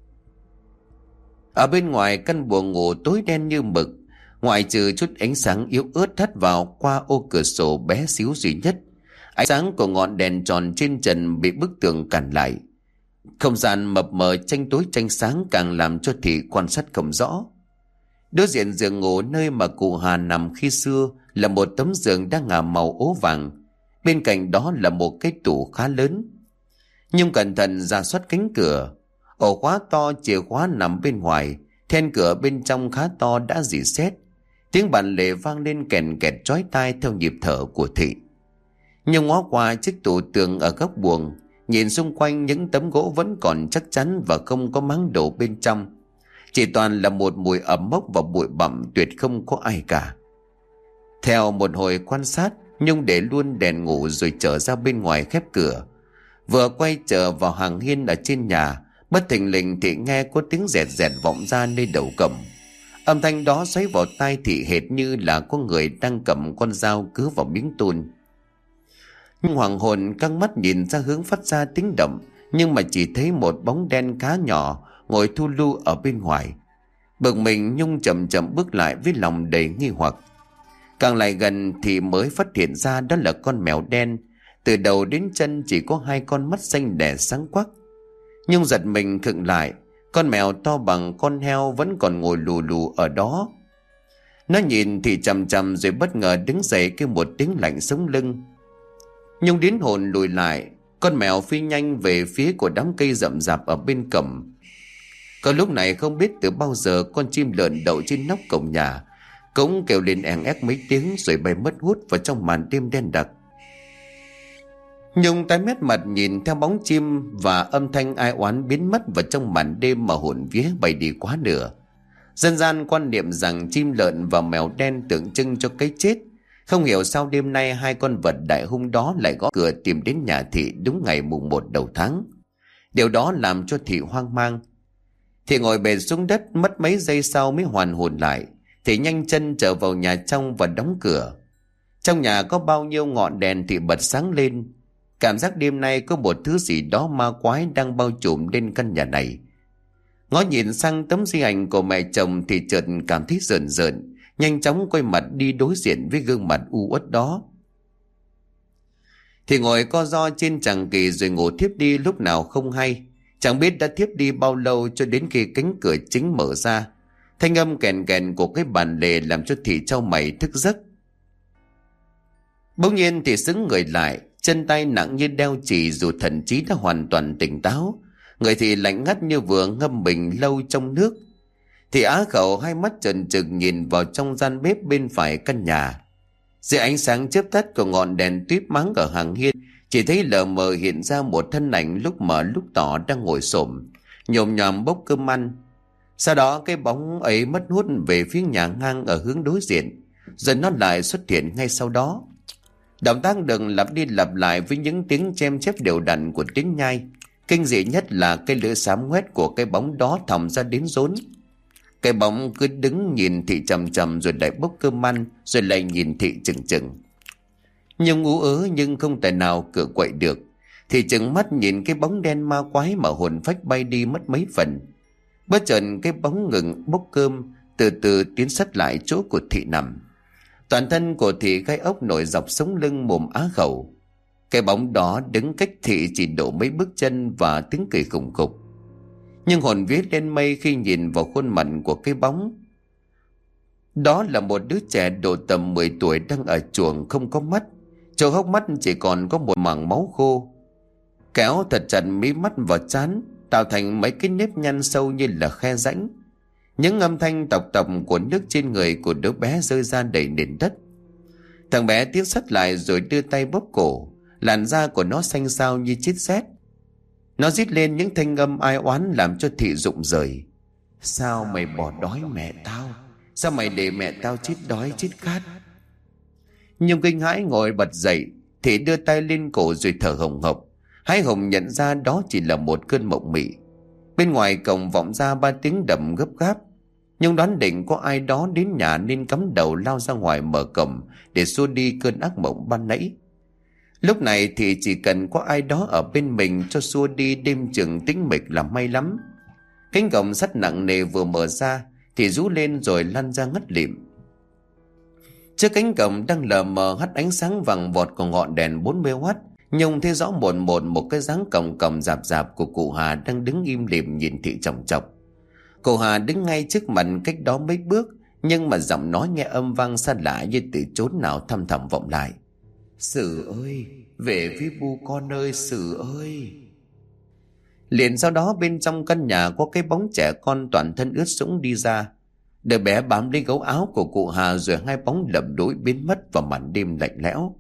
Ở bên ngoài căn buồng ngủ tối đen như mực, ngoại trừ chút ánh sáng yếu ớt hắt vào qua ô cửa sổ bé xíu duy nhất. Ánh sáng của ngọn đèn tròn trên trần bị bức tường cản lại. Không gian mập mờ tranh tối tranh sáng càng làm cho Thị quan sát không rõ. Đối diện giường ngủ nơi mà cụ Hà nằm khi xưa là một tấm giường đang ngả màu ố vàng. Bên cạnh đó là một cái tủ khá lớn. Nhưng cẩn thận rà soát cánh cửa, ổ khóa to, chìa khóa nằm bên ngoài, then cửa bên trong khá to đã rỉ sét. Tiếng bản lề vang lên kèn kẹt chói tai theo nhịp thở của Thị. Nhưng ngó qua chiếc tủ tường ở góc buồng, nhìn xung quanh những tấm gỗ vẫn còn chắc chắn và không có máng đồ bên trong. Chỉ toàn là một mùi ẩm mốc và bụi bặm, tuyệt không có ai cả. Theo một hồi quan sát, Nhung để luôn đèn ngủ rồi trở ra bên ngoài khép cửa. Vừa quay trở vào hàng hiên ở trên nhà, bất thình lình Thị nghe có tiếng rẹt rẹt vọng ra nơi đầu cổng. Âm thanh đó xoáy vào tai Thị hệt như là có người đang cầm con dao cứa vào miếng tôn. Nhưng hoàng hồn căng mắt nhìn ra hướng phát ra tiếng động, nhưng mà chỉ thấy một bóng đen khá nhỏ ngồi thu lu ở bên ngoài. Bực mình, Nhung chậm chậm bước lại với lòng đầy nghi hoặc. Càng lại gần thì mới phát hiện ra đó là con mèo đen, từ đầu đến chân chỉ có hai con mắt xanh đè sáng quắc. Nhung giật mình khựng lại, con mèo to bằng con heo vẫn còn ngồi lù lù ở đó. Nó nhìn thì chằm chằm rồi bất ngờ đứng dậy kêu một tiếng lạnh sống lưng. Nhung đến hồn lùi lại, con mèo phi nhanh về phía của đám cây rậm rạp ở bên cổng. Có lúc này không biết từ bao giờ con chim lợn đậu trên nóc cổng nhà cũng kêu lên eng ép mấy tiếng rồi bay mất hút vào trong màn đêm đen đặc. Nhung tái mét mặt nhìn theo bóng chim và âm thanh ai oán biến mất vào trong màn đêm mà hồn vía bay đi quá nửa. Dân gian quan niệm rằng chim lợn và mèo đen tượng trưng cho cái chết. Không hiểu sao đêm nay hai con vật đại hung đó lại gõ cửa tìm đến nhà Thị đúng ngày mùng 1 đầu tháng. Điều đó làm cho Thị hoang mang. Thị ngồi bệt xuống đất, mất mấy giây sau mới hoàn hồn lại. Thị nhanh chân trở vào nhà trong và đóng cửa. Trong nhà có bao nhiêu ngọn đèn Thị bật sáng lên. Cảm giác đêm nay có một thứ gì đó ma quái đang bao trùm lên căn nhà này. Ngó nhìn sang tấm di ảnh của mẹ chồng thì chợt cảm thấy rợn rợn, nhanh chóng quay mặt đi đối diện với gương mặt u uất đó. Thì ngồi co ro trên chàng kỳ rồi ngủ thiếp đi lúc nào không hay. Chẳng biết đã thiếp đi bao lâu cho đến khi cánh cửa chính mở ra. Thanh âm kèn kèn của cái bàn lề làm cho Thị chau mày thức giấc. Bỗng nhiên Thị sững người lại, chân tay nặng như đeo chì dù thần trí đã hoàn toàn tỉnh táo. Người thì lạnh ngắt như vừa ngâm mình lâu trong nước. Thì á khẩu hai mắt trần trừng nhìn vào trong gian bếp bên phải căn nhà. Dưới ánh sáng chớp tắt của ngọn đèn tuyếp mắng ở hàng hiên, chỉ thấy lờ mờ hiện ra một thân ảnh lúc mờ lúc tỏ đang ngồi xổm nhồm nhòm bốc cơm ăn. Sau đó cái bóng ấy mất hút về phía nhà ngang ở hướng đối diện, rồi nó lại xuất hiện ngay sau đó. Động tác đừng lặp đi lặp lại với những tiếng chém chép đều đặn của tiếng nhai. Kinh dị nhất là cái lưỡi xám ngoét của cái bóng đó thòng ra đến rốn. Cái bóng cứ đứng nhìn Thị chằm chằm rồi lại bốc cơm ăn, rồi lại nhìn Thị chừng chừng. Nhung ú ớ nhưng không thể nào cựa quậy được. Thì chừng mắt nhìn cái bóng đen ma quái mà hồn phách bay đi mất mấy phần. Bất chợt cái bóng ngừng bốc cơm, từ từ tiến sát lại chỗ của Thị nằm. Toàn thân của Thị gai ốc nổi dọc sống lưng mồm á khẩu. Cái bóng đó đứng cách thị chỉ độ mấy bước chân và tiếng cười khủng khục. Nhưng hồn vía lên mây khi nhìn vào khuôn mặt của cái bóng. Đó là một đứa trẻ độ tầm 10 tuổi đang ở chuồng không có mắt. Chỗ hốc mắt chỉ còn có một mảng máu khô, kéo thật chặt mí mắt vào trán, tạo thành mấy cái nếp nhăn sâu như là khe rãnh. Những âm thanh tọc tọc của nước trên người của đứa bé rơi ra đầy nền đất. Thằng bé tiến sát lại rồi đưa tay bóp cổ. Làn da của nó xanh xao như chít sét. Nó rít lên những thanh âm ai oán làm cho Thị rụng rời. Sao mày bỏ đói mẹ tao? Sao mày để mẹ tao chết đói chết khát? Nhung kinh hãi ngồi bật dậy. Thị đưa tay lên cổ rồi thở hồng hộc. Hai Hồng nhận ra đó chỉ là một cơn mộng mị. Bên ngoài cổng vọng ra 3 tiếng đập gấp gáp. Nhung đoán định có ai đó đến nhà nên cắm đầu lao ra ngoài mở cổng để xua đi cơn ác mộng ban nãy. Lúc này thì chỉ cần có ai đó ở bên mình cho xua đi đêm chừng tĩnh mịch là may lắm. Cánh cổng sắt nặng nề vừa mở ra thì rú lên rồi lăn ra ngất lịm. Trước cánh cổng đang lờ mờ hắt ánh sáng vàng vọt của ngọn đèn 40W. Nhung thấy rõ một cái dáng còng còng rạp rạp của cụ Hà đang đứng im lìm nhìn Thị chòng chọc. Cụ Hà đứng ngay trước mặt cách đó mấy bước, nhưng mà giọng nói nghe âm vang xa lạ như từ chốn nào thăm thẳm vọng lại. Sử ơi, về với bu con ơi, Sử ơi. Liền sau đó bên trong căn nhà có cái bóng trẻ con toàn thân ướt sũng đi ra. Đứa bé bám lấy gấu áo của cụ Hà rồi hai bóng lầm đuổi biến mất vào màn đêm lạnh lẽo.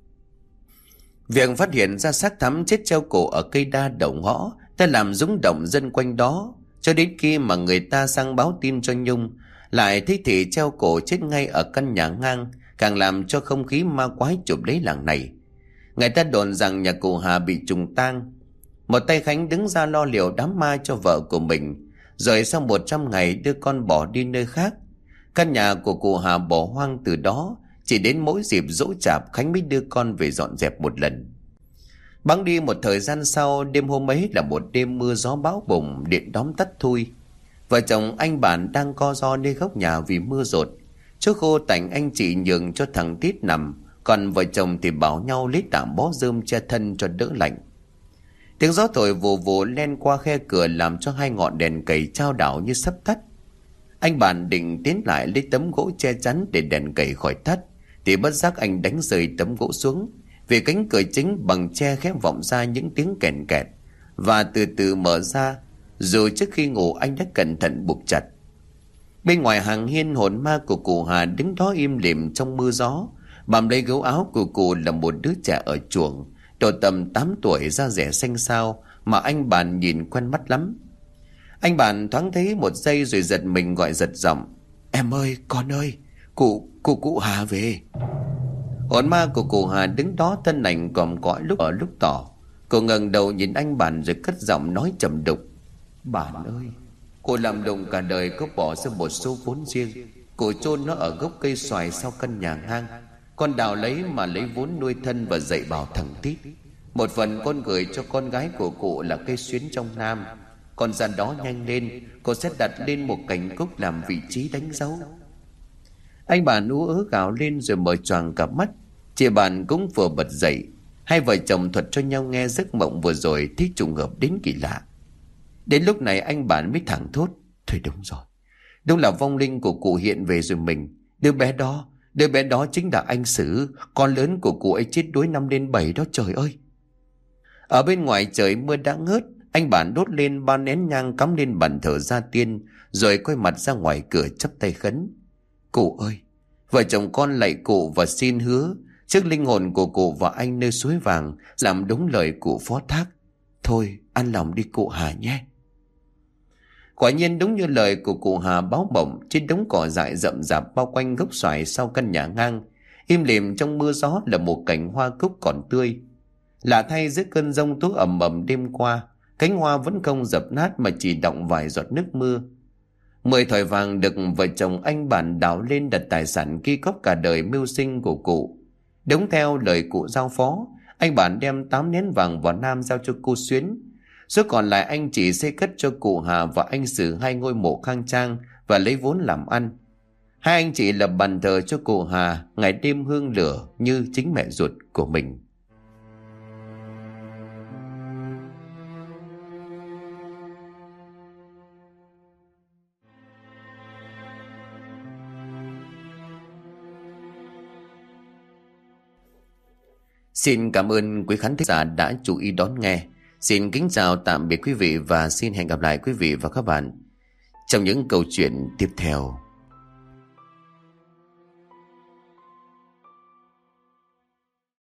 Việc phát hiện ra xác Thắm chết treo cổ ở cây đa đầu ngõ đã làm rúng động dân quanh đó, cho đến khi mà người ta sang báo tin cho Nhung lại thấy Thị treo cổ chết ngay ở căn nhà ngang, càng làm cho không khí ma quái chụp lấy làng này. Người ta đồn rằng nhà cụ Hà bị trùng tang. Một tay Khánh đứng ra lo liệu đám ma cho vợ của mình, rồi sau 100 ngày đưa con bỏ đi nơi khác. Căn nhà của cụ Hà bỏ hoang từ đó, chỉ đến mỗi dịp giỗ chạp Khánh mới đưa con về dọn dẹp một lần. Bẵng đi một thời gian sau, đêm hôm ấy là một đêm mưa gió bão bùng, điện đóm tắt thui. Vợ chồng anh Bản đang co ro nơi góc nhà vì mưa dột. Trước khô tảnh anh chị nhường cho thằng Tít nằm, còn vợ chồng thì bảo nhau lấy tạm bó rơm che thân cho đỡ lạnh. Tiếng gió thổi vù vù len qua khe cửa làm cho hai ngọn đèn cầy chao đảo như sắp tắt. Anh Bản định tiến lại lấy tấm gỗ che chắn để đèn cầy khỏi tắt, thì bất giác anh đánh rơi tấm gỗ xuống, vì cánh cửa chính bằng tre khép vọng ra những tiếng kèn kẹt và từ từ mở ra, dù trước khi ngủ anh đã cẩn thận buộc chặt. Bên ngoài hàng hiên, hồn ma của cụ Hà đứng đó im lìm trong mưa gió, bám lấy gấu áo của cụ là một đứa trẻ ở chuồng, độ tầm 8 tuổi, da rẻ xanh xao mà anh Bản nhìn quen mắt lắm. Anh Bản thoáng thấy một giây rồi giật mình gọi giật giọng: Em ơi, con ơi, cụ Hà về. Hồn ma của cụ Hà đứng đó thân ảnh còm cõi lúc ở lúc tỏ. Cô ngẩng đầu nhìn anh Bản rồi cất giọng nói trầm đục: Bản ơi, cô làm đồng cả đời có bỏ ra một số vốn riêng. Cô chôn nó ở gốc cây xoài sau căn nhà ngang. Con đào lấy mà lấy vốn nuôi thân và dạy bảo thằng Tít. Một phần con gửi cho con gái của cụ là cây xuyến trong Nam. Con ra đó nhanh lên, cô sẽ đặt lên một cành cúc làm vị trí đánh dấu. Anh Bản ú ớ gào lên rồi mở choàng cả mắt. Chị Bản cũng vừa bật dậy. Hai vợ chồng thuật cho nhau nghe giấc mộng vừa rồi thấy trùng hợp đến kỳ lạ. Đến lúc này anh Bản mới thẳng thốt: Thôi đúng rồi, đúng là vong linh của cụ hiện về rồi mình. Đứa bé đó chính là anh Sử, con lớn của cụ ấy chết đuối năm lên 7 đó, trời ơi. Ở bên ngoài trời mưa đã ngớt. Anh Bản đốt lên 3 nén nhang cắm lên bàn thờ gia tiên, rồi quay mặt ra ngoài cửa chắp tay khấn: Cụ ơi, vợ chồng con lạy cụ và xin hứa trước linh hồn của cụ và anh nơi suối vàng làm đúng lời cụ phó thác. Thôi an lòng đi cụ Hà nhé. Quả nhiên đúng như lời của cụ Hà báo mộng, trên đống cỏ dại rậm rạp bao quanh gốc xoài sau căn nhà ngang, im lìm trong mưa gió là một cành hoa cúc còn tươi. Lạ thay, giữa cơn giông tố ầm ầm đêm qua, cánh hoa vẫn không dập nát mà chỉ đọng vài giọt nước mưa. 10 thỏi vàng được vợ chồng anh Bản đào lên đặt tài sản ghi góp cả đời mưu sinh của cụ. Đúng theo lời cụ giao phó, anh Bản đem 8 nén vàng vào Nam giao cho cô Xuyến. Số còn lại anh chỉ xây cất cho cụ Hà và anh Sử 2 ngôi mộ khang trang và lấy vốn làm ăn. Hai anh chị lập bàn thờ cho cụ Hà, ngày đêm hương lửa như chính mẹ ruột của mình. Xin cảm ơn quý khán thính giả đã chú ý đón nghe. Xin kính chào tạm biệt quý vị và xin hẹn gặp lại quý vị và các bạn trong những câu chuyện tiếp theo.